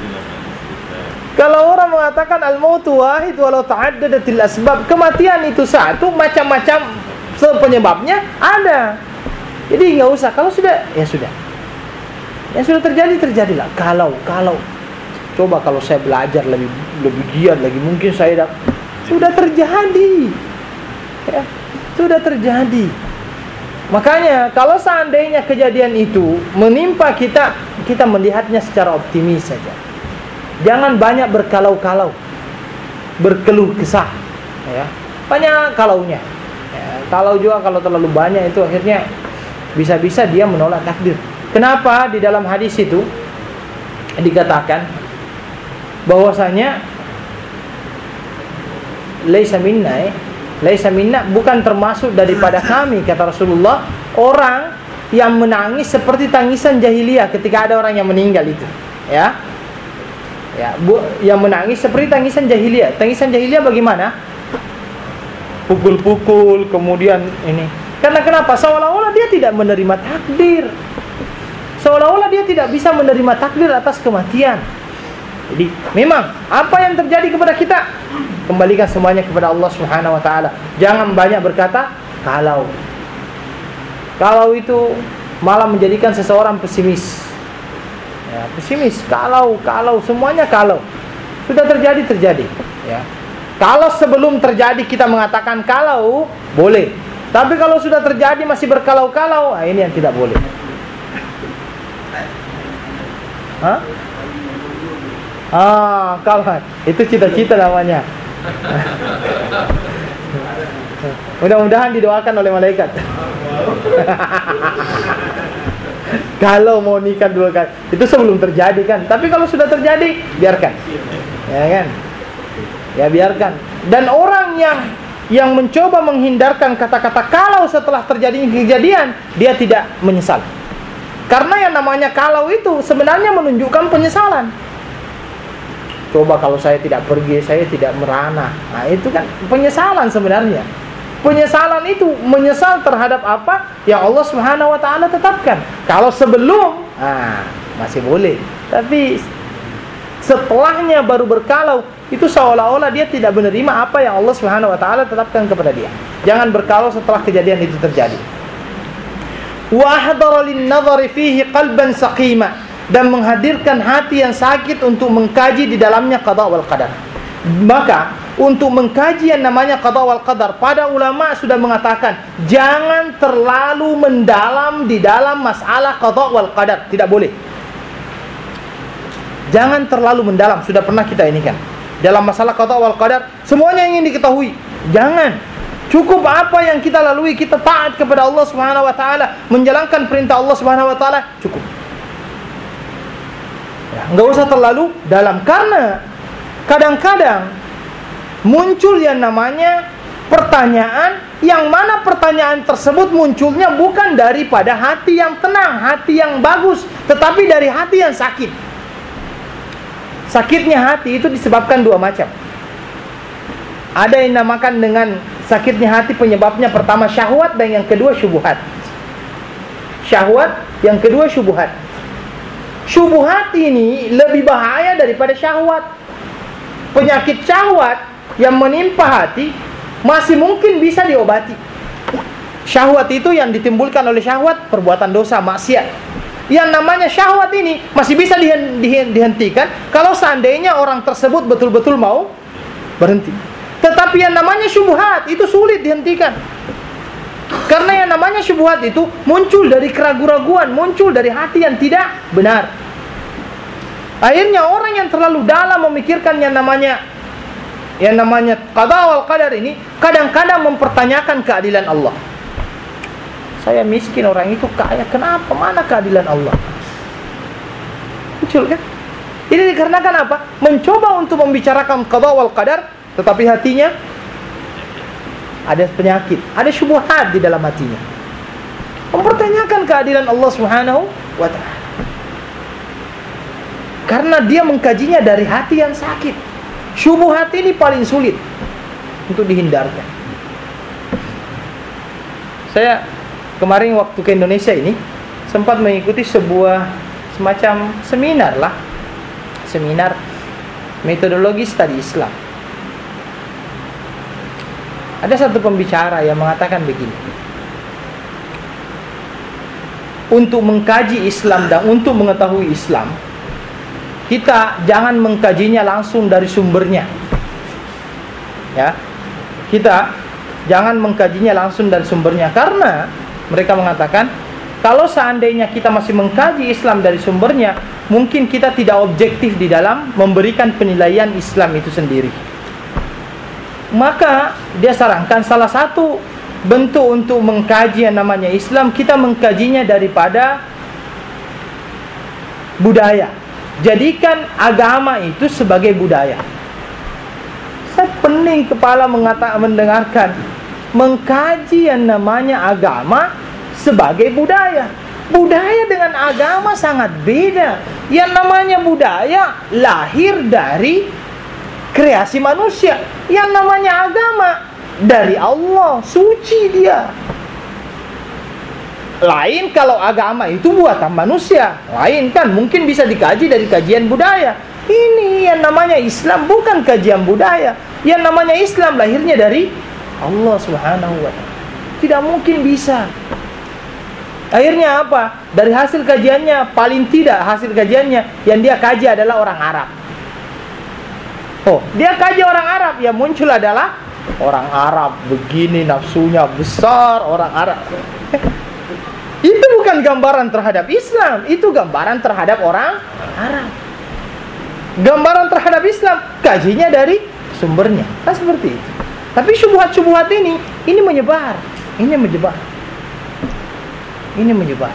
Kalau orang mengatakan al-mautu wahid walau ta'addadatil asbab, kematian itu satu, macam-macam penyebabnya ada. Jadi enggak usah, kalau sudah ya sudah. Yang sudah terjadi terjadilah. Kalau kalau coba kalau saya belajar lebih lebih giat lagi, mungkin saya dah, sudah terjadi. Ya, sudah terjadi. Makanya kalau seandainya kejadian itu menimpa kita, kita melihatnya secara optimis saja. Jangan banyak berkalau-kalau, berkeluh kesah, ya. Banyak kalaunya. Ya, kalau juga kalau terlalu banyak itu akhirnya bisa-bisa dia menolak takdir. Kenapa di dalam hadis itu dikatakan bahwasanya laisa minna, eh? laisa minna bukan termasuk daripada kami, kata Rasulullah, orang yang menangis seperti tangisan jahiliyah ketika ada orang yang meninggal itu, ya. Ya, bu, yang menangis seperti tangisan jahiliyah. Tangisan jahiliyah bagaimana? Pukul-pukul, kemudian ini. Karena kenapa? Seolah-olah dia tidak menerima takdir. Seolah-olah dia tidak bisa menerima takdir atas kematian. Jadi, memang apa yang terjadi kepada kita, kembalikan semuanya kepada Allah Subhanahu wa taala. Jangan banyak berkata kalau. Kalau itu malah menjadikan seseorang pesimis. Ya, pesimis, kalau, kalau, semuanya kalau. Sudah terjadi, terjadi. Ya. Kalau sebelum terjadi kita mengatakan kalau, boleh. Tapi kalau sudah terjadi masih berkalau-kalau, nah ini yang tidak boleh. Hah? Ah, kawan, itu cita-cita namanya. Mudah-mudahan didoakan oleh malaikat. Kalau mau nikah dua kali, itu sebelum terjadi kan. Tapi kalau sudah terjadi, biarkan. Ya kan? Ya biarkan. Dan orang yang yang mencoba menghindarkan kata-kata kalau setelah terjadi kejadian, dia tidak menyesal. Karena yang namanya kalau itu sebenarnya menunjukkan penyesalan. Coba kalau saya tidak pergi, saya tidak merana. Nah, itu kan penyesalan sebenarnya. Penyesalan itu menyesal terhadap apa yang Allah Subhanahu wa taala tetapkan. Kalau sebelum, ah, masih boleh. Tapi setelahnya baru berkalau, itu seolah-olah dia tidak menerima apa yang Allah Subhanahu wa taala tetapkan kepada dia. Jangan berkalau setelah kejadian itu terjadi. Wa ahdara lin-nadhari fihi qalban saqima, dan menghadirkan hati yang sakit untuk mengkaji di dalamnya qada wal qadar. Maka untuk mengkaji yang namanya qada wal qadar, para ulama sudah mengatakan jangan terlalu mendalam di dalam masalah qada wal qadar, tidak boleh. Jangan terlalu mendalam, sudah pernah kita ini kan. Dalam masalah qada wal qadar semuanya ingin diketahui. Jangan. Cukup apa yang kita lalui, kita taat kepada Allah Subhanahu wa taala, menjalankan perintah Allah Subhanahu wa taala, cukup. Ya, enggak usah terlalu dalam, karena kadang-kadang muncul yang namanya pertanyaan, yang mana pertanyaan tersebut munculnya bukan daripada hati yang tenang, hati yang bagus, tetapi dari hati yang sakit. Sakitnya hati itu disebabkan dua macam. Ada yang dinamakan dengan sakitnya hati, penyebabnya pertama syahwat, dan yang kedua syubhat. Syahwat, yang kedua syubhat. Syubhat ini lebih bahaya daripada syahwat. Penyakit syahwat yang menimpa hati masih mungkin bisa diobati. Syahwat itu yang ditimbulkan oleh syahwat, perbuatan dosa, maksiat. Yang namanya syahwat ini masih bisa dihentikan kalau seandainya orang tersebut betul-betul mau berhenti. Tetapi yang namanya syubhat itu sulit dihentikan. Karena yang namanya syubhat itu muncul dari keraguan-raguan, muncul dari hati yang tidak benar. Akhirnya orang yang terlalu dalam memikirkan yang namanya yang namanya qada wal qadar ini, kadang-kadang mempertanyakan keadilan Allah. Saya miskin, orang itu kaya, kenapa? Mana keadilan Allah? Muncul kan? Ini dikarenakan apa? Mencoba untuk membicarakan qada wal qadar, tetapi hatinya ada penyakit, ada syubhat di dalam hatinya. Mempertanyakan keadilan Allah Subhanahu wa ta'ala. Karena dia mengkajinya dari hati yang sakit. Syubhat ini paling sulit untuk dihindarkan. Saya kemarin waktu ke Indonesia ini sempat mengikuti sebuah semacam seminar lah. Seminar metodologi studi Islam. Ada satu pembicara yang mengatakan begini. Untuk mengkaji Islam dan untuk mengetahui Islam, kita jangan mengkajinya langsung dari sumbernya. Ya. Kita jangan mengkajinya langsung dari sumbernya, karena mereka mengatakan kalau seandainya kita masih mengkaji Islam dari sumbernya, mungkin kita tidak objektif di dalam memberikan penilaian Islam itu sendiri. Maka dia sarankan salah satu bentuk untuk mengkaji yang namanya Islam, kita mengkajinya daripada budaya. Jadikan agama itu sebagai budaya. Saya pening kepala mengatakan, mendengarkan mengkaji yang namanya agama sebagai budaya. Budaya dengan agama sangat beda. Yang namanya budaya lahir dari kreasi manusia. Yang namanya agama dari Allah, suci dia. Lain kalau agama itu buatan manusia, lain kan mungkin bisa dikaji dari kajian budaya. Ini yang namanya Islam bukan kajian budaya. Yang namanya Islam lahirnya dari Allah Subhanahu wa ta'ala. Tidak mungkin bisa. Akhirnya apa? Dari hasil kajiannya, paling tidak hasil kajiannya yang dia kaji adalah orang Arab. Oh, dia kaji orang Arab, yang muncul adalah orang Arab begini, nafsunya besar, orang Arab. Itu bukan gambaran terhadap Islam, itu gambaran terhadap orang Arab. Gambaran terhadap Islam, kajinya dari sumbernya. Kan seperti itu. Tapi syubhat-syubhat ini, ini menyebar, ini menyebar. Ini menyebar.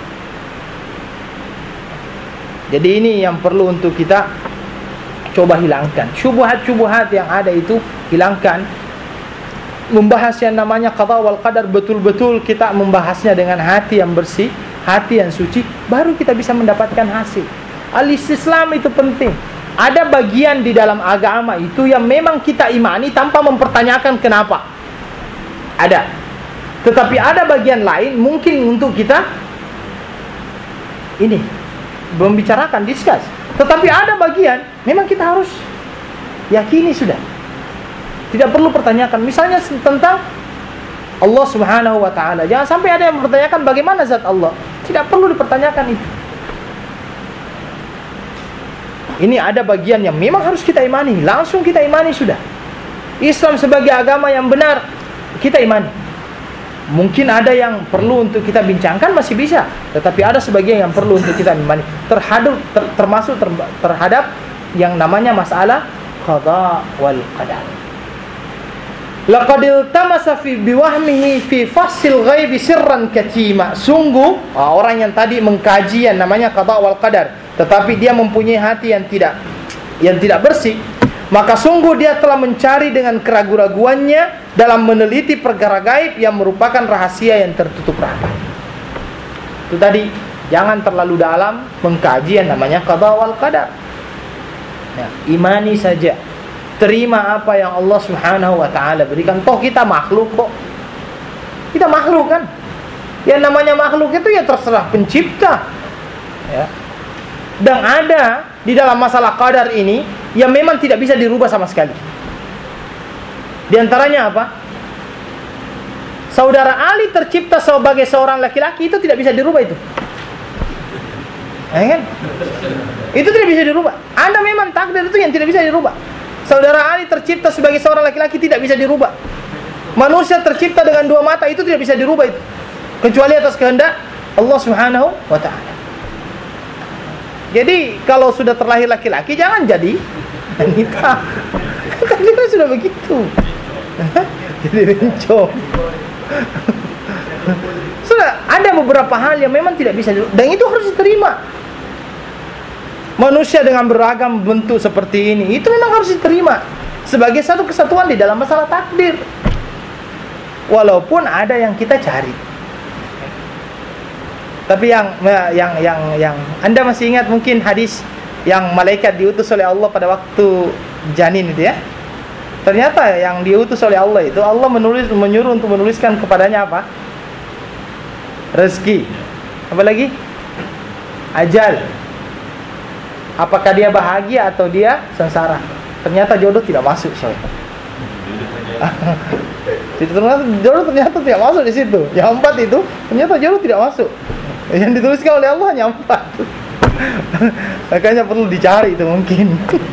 Jadi ini yang perlu untuk kita coba hilangkan. Syubhat-syubhat yang ada itu hilangkan. Membahas yang namanya qada wal qadar, betul-betul kita membahasnya dengan hati yang bersih, hati yang suci, baru kita bisa mendapatkan hasil. Al-istislam itu penting. Ada bagian di dalam agama itu yang memang kita imani tanpa mempertanyakan kenapa. Ada. Tetapi ada bagian lain mungkin untuk kita ini membicarakan, discuss. Tetapi ada bagian memang kita harus yakini sudah. Tidak perlu pertanyakan. Misalnya tentang Allah Subhanahu wa taala. Jangan sampai ada yang mempertanyakan bagaimana zat Allah. Tidak perlu dipertanyakan itu. Ini ada bagian yang memang harus kita imani. Langsung kita imani sudah. Islam sebagai agama yang benar, kita imani. Mungkin ada yang perlu untuk kita bincangkan, masih bisa. Tetapi ada sebagian yang perlu untuk kita imani. Terhadap ter, termasuk ter, terhadap yang namanya masalah qada wal qadar. Laqad iltamasa fi biwahmihi fi fasil ghaibi sirran katima. Sungguh orang yang tadi mengkaji yang namanya qada wal qadar, tetapi dia mempunyai hati yang tidak yang tidak bersih, maka sungguh dia telah mencari dengan keraguan-raguannya dalam meneliti perkara gaib yang merupakan rahasia yang tertutup rapat. Itu tadi, jangan terlalu dalam mengkaji yang namanya qada wal qadar. Ya, imani saja. Terima apa yang Allah Subhanahu wa taala berikan. Toh kita makhluk kok. Kita makhluk kan. Yang namanya makhluk itu ya terserah pencipta. Ya. Dan ada di dalam masalah qadar ini yang memang tidak bisa dirubah sama sekali. Di antaranya apa? Saudara Ali tercipta sebagai seorang laki-laki, itu tidak bisa dirubah itu. Ya kan? Itu tidak bisa dirubah. Anda memang takdir itu yang tidak bisa dirubah. Saudara Ali tercipta sebagai seorang laki-laki, tidak bisa dirubah. Manusia tercipta dengan dua mata, itu tidak bisa dirubah itu. Kecuali atas kehendak Allah Subhanahu wa taala. Jadi kalau sudah terlahir laki-laki jangan jadi wanita. Takdirnya sudah begitu. Jadi bencong. Sudah ada beberapa hal yang memang tidak bisa dirubah, dan itu harus diterima. Manusia dengan beragam bentuk seperti ini, itu memang harus diterima sebagai satu kesatuan di dalam masalah takdir. Walaupun ada yang kita cari. Tapi yang yang yang yang Anda masih ingat mungkin hadis yang malaikat diutus oleh Allah pada waktu janin itu ya. Ternyata yang diutus oleh Allah itu, Allah menulis menyuruh untuk menuliskan kepadanya apa? Rezeki. Apa lagi? Ajal. Apakah dia bahagia atau dia sengsara? Ternyata jodoh tidak masuk, soalnya. ternyata jodoh ternyata tidak masuk di situ. Yang empat itu ternyata jodoh tidak masuk. Yang dituliskan oleh Allah hanya empat. Makanya perlu dicari itu mungkin.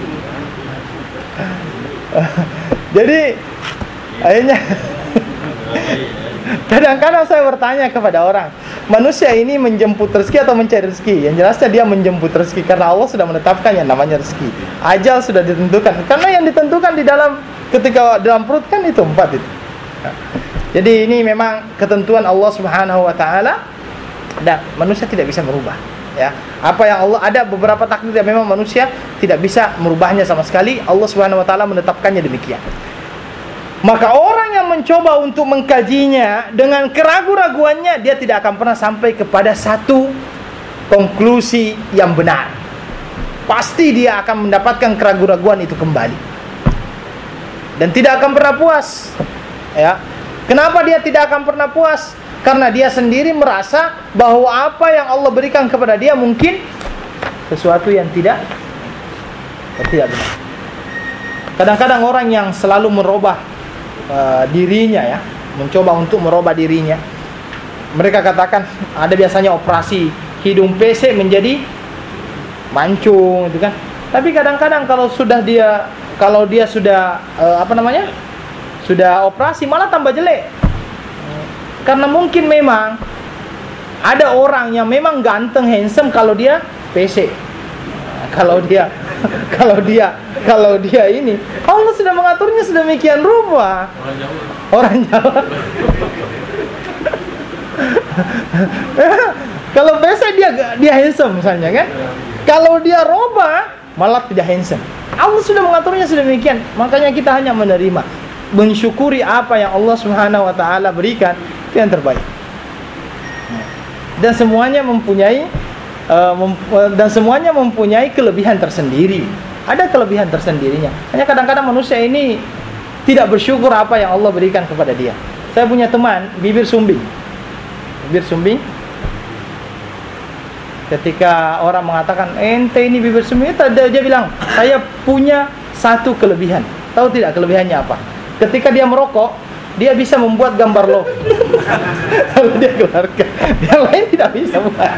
Jadi akhirnya kadang-kadang saya bertanya kepada orang, manusia ini menjemput rezeki atau mencari rezeki? Yang jelasnya dia menjemput rezeki, karena Allah sudah menetapkan yang namanya rezeki. Ajal sudah ditentukan, karena yang ditentukan di dalam ketika dalam perut kan itu empat itu. Jadi ini memang ketentuan Allah Subhanahu wa taala, dan manusia tidak bisa merubah. Ya, apa yang Allah, ada beberapa takdir yang memang manusia tidak bisa merubahnya sama sekali. Allah Subhanahu wa taala menetapkannya demikian. Maka orang yang mencoba untuk mengkajinya dengan keraguan-raguannya, dia tidak akan pernah sampai kepada satu konklusi yang benar. Pasti dia akan mendapatkan keraguan-raguan itu kembali, dan tidak akan pernah puas. Ya, kenapa dia tidak akan pernah puas? Karena dia sendiri merasa bahwa apa yang Allah berikan kepada dia mungkin sesuatu yang tidak tidak benar. Kadang-kadang orang yang selalu merubah Uh, dirinya ya, mencoba untuk merubah dirinya, mereka katakan ada biasanya operasi hidung P C menjadi mancung gitu kan. Tapi kadang-kadang kalau sudah dia kalau dia sudah uh, apa namanya sudah operasi malah tambah jelek, karena mungkin memang ada orang yang memang ganteng handsome kalau dia P C, kalau dia kalau dia kalau dia ini Allah sudah mengaturnya sedemikian rupa. Orang Jawa. Kalau biasa dia dia handsome misalnya kan. Kalau dia roba malah tidak handsome. Allah sudah mengaturnya sedemikian. Makanya kita hanya menerima, mensyukuri apa yang Allah Subhanahu wa taala berikan, itu yang terbaik. dan semuanya mempunyai uh, mem- dan semuanya mempunyai kelebihan tersendiri. Ada kelebihan tersendirinya. Hanya kadang-kadang manusia ini tidak bersyukur apa yang Allah berikan kepada dia. Saya punya teman bibir sumbing. Bibir sumbing. Ketika orang mengatakan ente ini bibir sumbing, dia bilang saya punya satu kelebihan. Tahu tidak kelebihannya apa? Ketika dia merokok, dia bisa membuat gambar love. Kalau dia keluarkan, yang lain tidak bisa buat.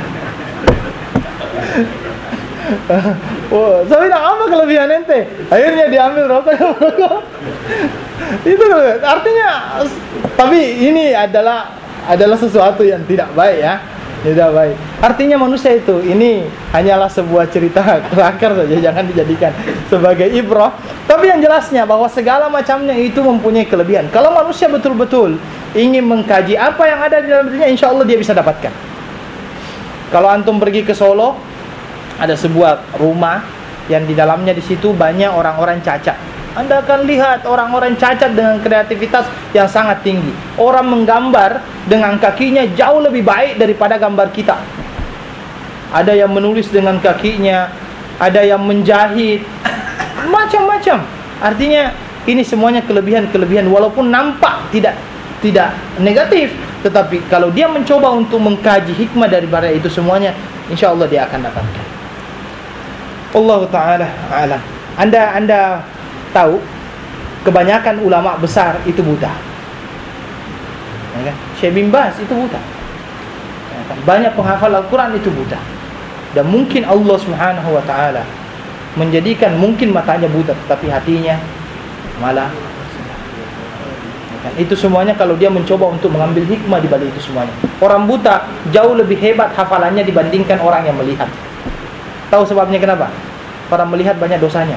Oh, saya bilang apa kelebihan ente? Akhirnya diambil rokoknya merokok. Itu artinya, tapi ini adalah adalah sesuatu yang tidak baik ya. Tidak baik. Artinya manusia itu ini hanyalah sebuah cerita kelakar saja, jangan dijadikan sebagai ibrah. Tapi yang jelasnya bahwa segala macamnya itu mempunyai kelebihan. Kalau manusia betul-betul ingin mengkaji apa yang ada di dalam dirinya, insya Allah dia bisa dapatkan. Kalau antum pergi ke Solo, ada sebuah rumah yang di dalamnya di situ banyak orang-orang cacat. Anda akan lihat orang-orang cacat dengan kreativitas yang sangat tinggi. Orang menggambar dengan kakinya jauh lebih baik daripada gambar kita. Ada yang menulis dengan kakinya, ada yang menjahit, macam-macam. Artinya ini semuanya kelebihan-kelebihan, walaupun nampak tidak tidak negatif, tetapi kalau dia mencoba untuk mengkaji hikmah daripada itu semuanya, insya Allah dia akan dapatkan. Allah Ta'ala a'lam. Anda Anda tahu kebanyakan ulama besar itu buta, ya kan? Syekh bin Baz itu buta, ya kan? Banyak penghafal Al-Quran itu buta. Dan mungkin Allah Subhanahu Wa Ta'ala menjadikan mungkin matanya buta, tetapi hatinya malah, ya kan? Itu semuanya kalau dia mencoba untuk mengambil hikmah di balik itu semuanya. Orang buta jauh lebih hebat hafalannya dibandingkan orang yang melihat. Tahu sebabnya kenapa? Orang melihat banyak dosanya.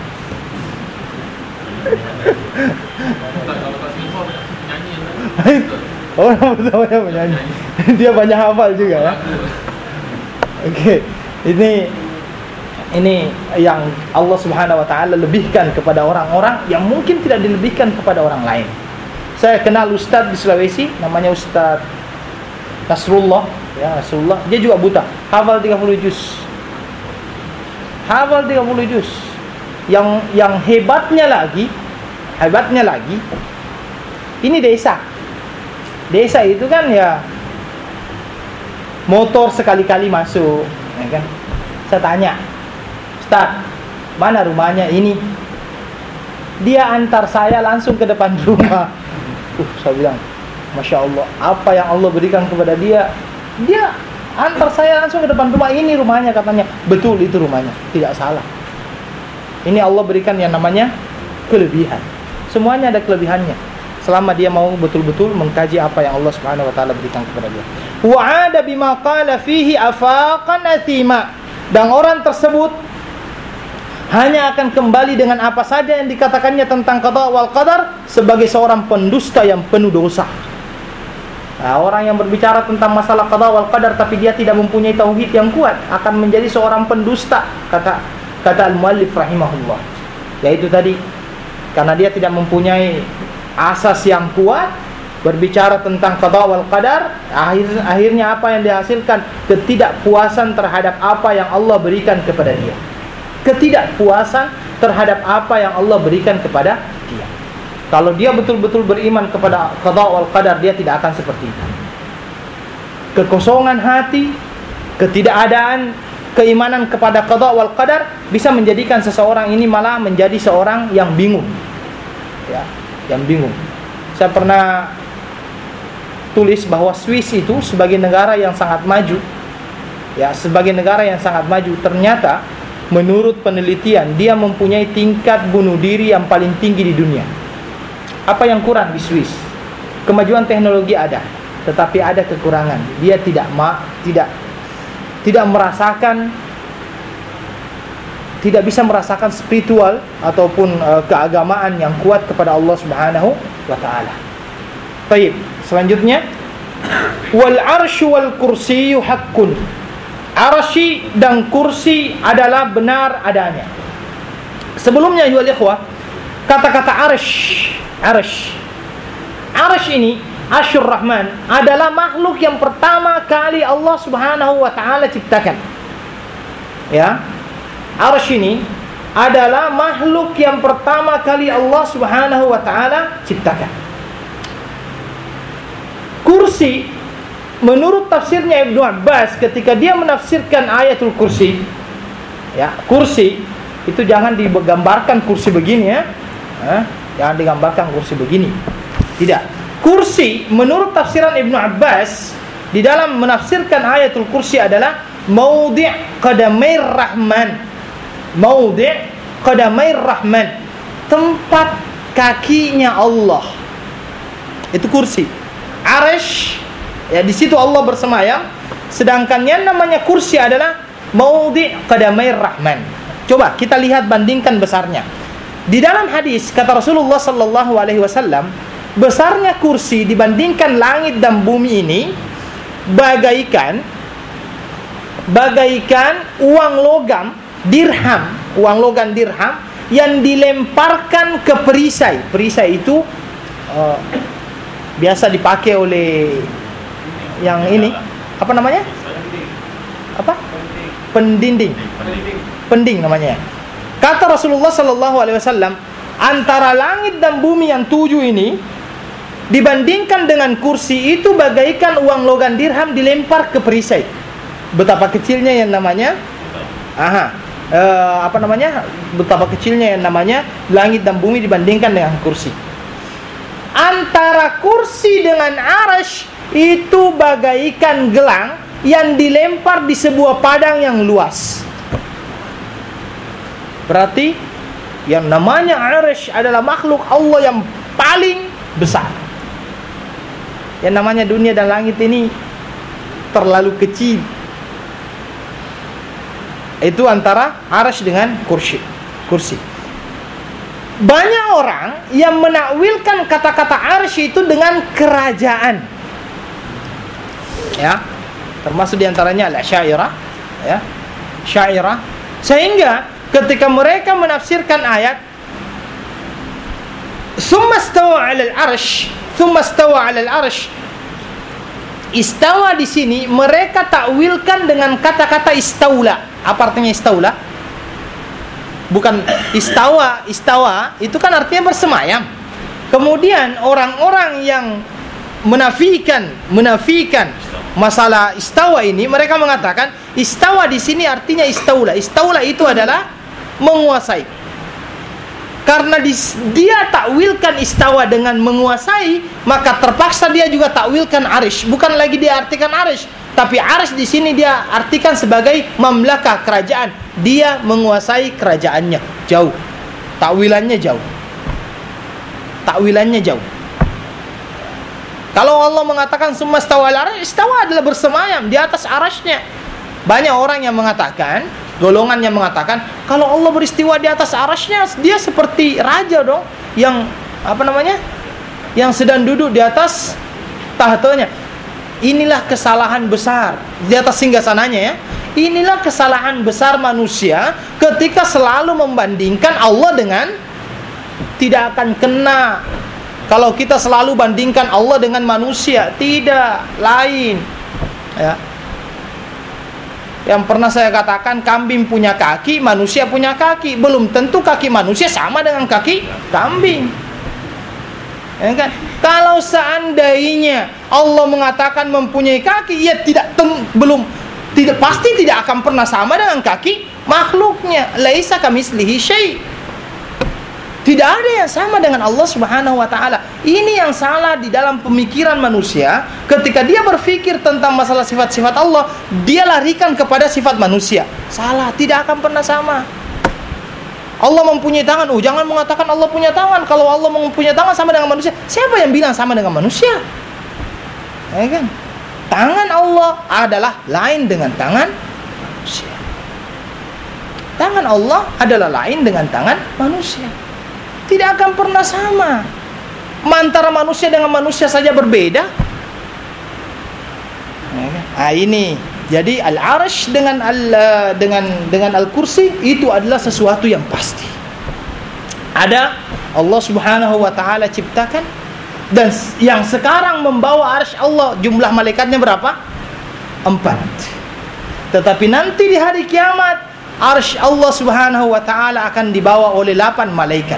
Orang buta banyak menyanyi. Dia banyak hafal juga ya. Oke, okay. Ini ini yang Allah Subhanahu Wa Ta'ala lebihkan kepada orang-orang yang mungkin tidak dilebihkan kepada orang lain. Saya kenal Ustadz di Sulawesi, namanya Ustadz Nasrullah, ya Nasrullah. Dia juga buta, hafal tiga puluh juz. Hafal tiga puluh juz. Yang yang hebatnya lagi, hebatnya lagi, ini desa. Desa itu kan ya motor sekali-kali masuk, ya kan? Saya tanya, Ustaz, mana rumahnya ini? Dia antar saya langsung ke depan rumah. Uh, saya bilang, Masya Allah, apa yang Allah berikan kepada dia? Dia antar saya langsung ke depan rumah. Ini rumahnya katanya. Betul, itu rumahnya, tidak salah. Ini Allah berikan yang namanya kelebihan. Semuanya ada kelebihannya, selama dia mau betul-betul mengkaji apa yang Allah Subhanahu Wa Ta'ala berikan kepada dia. Wa'ada bima qala fihi afaqan athima. Dan orang tersebut hanya akan kembali dengan apa saja yang dikatakannya tentang qada wal qadar sebagai seorang pendusta yang penuh dosa. Nah, orang yang berbicara tentang masalah qada wal qadar tapi dia tidak mempunyai tauhid yang kuat akan menjadi seorang pendusta, kata kata al-muallif rahimahullah. Yaitu tadi, karena dia tidak mempunyai asas yang kuat berbicara tentang qada wal qadar, akhir, akhirnya apa yang dihasilkan? Ketidakpuasan terhadap apa yang Allah berikan kepada dia. Ketidakpuasan terhadap apa yang Allah berikan kepada dia. Kalau dia betul-betul beriman kepada qada wal qadar, dia tidak akan seperti itu. Kekosongan hati, ketidakadaan keimanan kepada qada wal qadar bisa menjadikan seseorang ini malah menjadi seorang yang bingung. Ya, yang bingung. Saya pernah tulis bahwa Swiss itu sebagai negara yang sangat maju, ya, sebagai negara yang sangat maju, ternyata menurut penelitian dia mempunyai tingkat bunuh diri yang paling tinggi di dunia. Apa yang kurang di Swiss? Kemajuan teknologi ada, tetapi ada kekurangan. Dia tidak ma, tidak tidak merasakan, tidak bisa merasakan spiritual ataupun uh, keagamaan yang kuat kepada Allah Subhanahu wa Ta'ala. Baik, selanjutnya, wal arsyu wal kursiyyu haqqun. Arsy dan kursi adalah benar adanya. Sebelumnya, ayuhal ikhwah, kata-kata arsh, arsh, arsh ini Arsyur Rahman adalah makhluk yang pertama kali Allah Subhanahu wa taala ciptakan. Ya. Arsy ini adalah makhluk yang pertama kali Allah Subhanahu wa taala ciptakan. Kursi, menurut tafsirnya Ibnu Abbas ketika dia menafsirkan ayatul kursi, ya, kursi itu jangan digambarkan kursi begini ya. Eh, jangan digambarkan kursi begini. Tidak. Kursi menurut tafsiran Ibnu Abbas di dalam menafsirkan ayatul kursi adalah maudhi' qadamair rahman. Maudhi' qadamair rahman, tempat kakinya Allah. Itu kursi. Arsy, ya, di situ Allah bersemayam. Sedangkan yang namanya kursi adalah maudhi' qadamair rahman. Coba kita lihat, bandingkan besarnya. Di dalam hadis kata Rasulullah sallallahu alaihi wasallam, besarnya kursi dibandingkan langit dan bumi ini bagaikan bagaikan uang logam dirham, uang logam dirham yang dilemparkan ke perisai. Perisai itu uh, biasa dipakai oleh yang ini, apa namanya? Apa? Pendinding. Pending namanya. Kata Rasulullah sallallahu alaihi wasallam, antara langit dan bumi yang tujuh ini dibandingkan dengan kursi itu bagaikan uang logam dirham dilempar ke perisai. Betapa kecilnya yang namanya aha Uh, apa namanya betapa kecilnya yang namanya langit dan bumi dibandingkan dengan kursi. Antara kursi dengan arsy itu bagaikan gelang yang dilempar di sebuah padang yang luas. Berarti yang namanya arsy adalah makhluk Allah yang paling besar. Yang namanya dunia dan langit ini terlalu kecil. Itu antara arsy dengan kursi. Kursi. Banyak orang yang menakwilkan kata-kata arsy itu dengan kerajaan. Ya. Termasuk diantaranya al-Asy'ariyah, ya. Asy'ariyah. Sehingga ketika mereka menafsirkan ayat "Tsumma stawa 'alal 'arsy", "Tsumma stawa 'alal 'arsy", istawa di sini mereka takwilkan dengan kata-kata istaula. Apa artinya istaula? Bukan istawa, istawa itu kan artinya bersemayam. Kemudian orang-orang yang menafikan menafikan masalah istawa ini, mereka mengatakan istawa di sini artinya istaula. Istaula itu adalah menguasai. Karena dia takwilkan istawa dengan menguasai, maka terpaksa dia juga takwilkan arsy. Bukan lagi dia artikan arsy, tapi arsy di sini dia artikan sebagai mamlakah, kerajaan. Dia menguasai kerajaannya. Jauh. Takwilannya jauh. Takwilannya jauh. Kalau Allah mengatakan summa stawa al arsy, istawa adalah bersemayam di atas arsy-nya. Banyak orang yang mengatakan, golongan yang mengatakan, kalau Allah beristiwa di atas arsy-nya, dia seperti raja dong, yang apa namanya? Yang sedang duduk di atas tahtanya. Inilah kesalahan besar di atas singgasananya ya. Inilah kesalahan besar manusia ketika selalu membandingkan Allah dengan, tidak akan kena kalau kita selalu bandingkan Allah dengan manusia. Tidak, lain. Ya. Yang pernah saya katakan, kambing punya kaki, manusia punya kaki. Belum tentu kaki manusia sama dengan kaki kambing. Ya kan? Kalau seandainya Allah mengatakan mempunyai kaki, ya tidak tem, belum tidak pasti tidak akan pernah sama dengan kaki makhluknya. Laisa kamitslihi syai'. Tidak ada yang sama dengan Allah Subhanahu wa taala. Ini yang salah di dalam pemikiran manusia. Ketika dia berpikir tentang masalah sifat-sifat Allah, dia larikan kepada sifat manusia. Salah, tidak akan pernah sama. Allah mempunyai tangan. Oh, jangan mengatakan Allah punya tangan. Kalau Allah mempunyai tangan sama dengan manusia, siapa yang bilang sama dengan manusia? Ya kan? Tangan Allah adalah lain dengan tangan manusia. Tangan Allah adalah lain dengan tangan manusia. Tidak akan pernah sama. Antara manusia dengan manusia saja berbeda. Nah, ini jadi al-arsy dengan al dengan dengan al-kursi itu adalah sesuatu yang pasti. Ada Allah Subhanahu wa taala ciptakan Dan yang sekarang membawa arsy Allah jumlah malaikatnya berapa? Empat. Tetapi nanti di hari kiamat arsy Allah subhanahu wa ta'ala akan dibawa oleh delapan malaikat.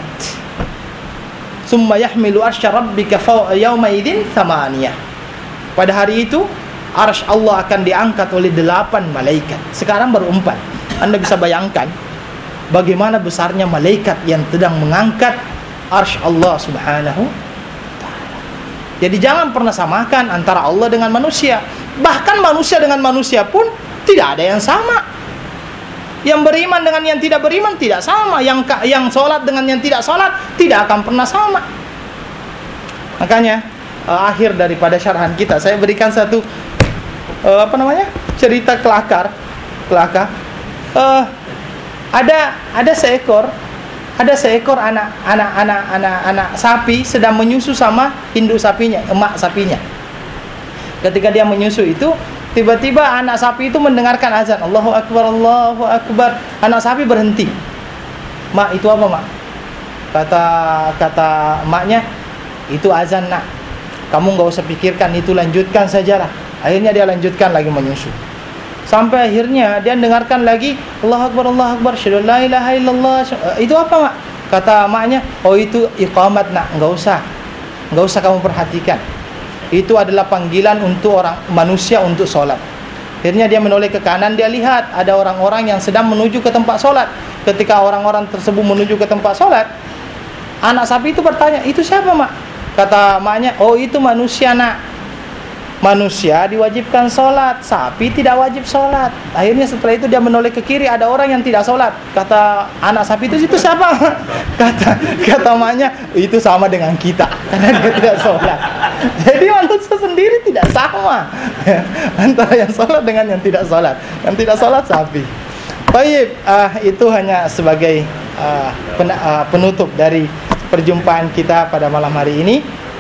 Summa yahmilu arsya rabbika yawma idzin thamaniyah. Pada hari itu arsy Allah akan diangkat oleh delapan malaikat. Sekarang baru empat. Anda bisa bayangkan bagaimana besarnya malaikat yang sedang mengangkat arsy Allah subhanahu wa ta'ala. Jadi jangan pernah samakan antara Allah dengan manusia. Bahkan manusia dengan manusia pun tidak ada yang sama. Yang beriman dengan yang tidak beriman tidak sama. Yang yang sholat dengan yang tidak sholat tidak akan pernah sama. Makanya uh, akhir daripada syarahan kita, saya berikan satu uh, apa namanya cerita kelakar. Kelakar. Uh, ada ada seekor ada seekor anak anak anak anak anak sapi sedang menyusu sama induk sapinya, emak sapinya. Ketika dia menyusu itu, tiba-tiba anak sapi itu mendengarkan azan, Allahu Akbar, Allahu Akbar. Anak sapi berhenti. Mak, itu apa, Mak? Kata kata emaknya, itu azan, Nak. Kamu enggak usah pikirkan itu, lanjutkan sajalah. Akhirnya dia lanjutkan lagi menyusu. Sampai akhirnya dia dengarkan lagi, Allahu Akbar, Allahu Akbar, syahadu la ilaha illallah. Itu apa, Mak? Kata emaknya, oh itu iqamat, Nak. Enggak usah. Enggak usah kamu perhatikan. Itu adalah panggilan untuk orang manusia untuk sholat. Akhirnya dia menoleh ke kanan, dia lihat ada orang-orang yang sedang menuju ke tempat sholat. Ketika orang-orang tersebut menuju ke tempat sholat, anak sapi itu bertanya, itu siapa, Mak? Kata maknya, oh itu manusia, Nak. Manusia diwajibkan sholat, sapi tidak wajib sholat. Akhirnya setelah itu dia menoleh ke kiri, ada orang yang tidak sholat. Kata anak sapi itu, itu siapa? Kata kata maknya, itu sama dengan kita, karena dia tidak sholat. Jadi manusia sendiri tidak sama antara yang sholat dengan yang tidak sholat. Yang tidak sholat sapi. Baik, uh, itu hanya sebagai uh, pen, uh, penutup dari perjumpaan kita pada malam hari ini.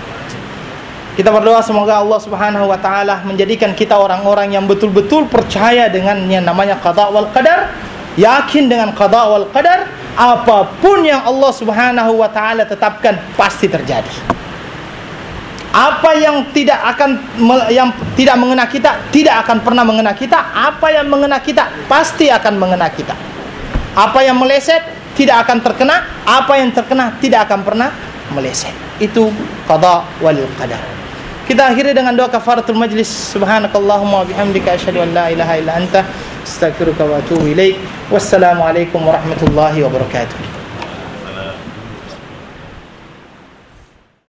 Kita berdoa semoga Allah Subhanahu wa taala menjadikan kita orang-orang yang betul-betul percaya dengan yang namanya qada wal qadar, yakin dengan qada wal qadar, apapun yang Allah Subhanahu wa taala tetapkan pasti terjadi. Apa yang tidak akan yang tidak mengena kita tidak akan pernah mengena kita, apa yang mengena kita pasti akan mengena kita. Apa yang meleset tidak akan terkena, apa yang terkena tidak akan pernah meleset. Itu qada wal qadar. Kita akhiri dengan doa kafaratul majlis. Subhanakallahumma wa bihamdika asyhadu an la ilaha illa anta astaghfiruka wa atubu ilaik. Wassalamualaikum warahmatullahi wabarakatuh.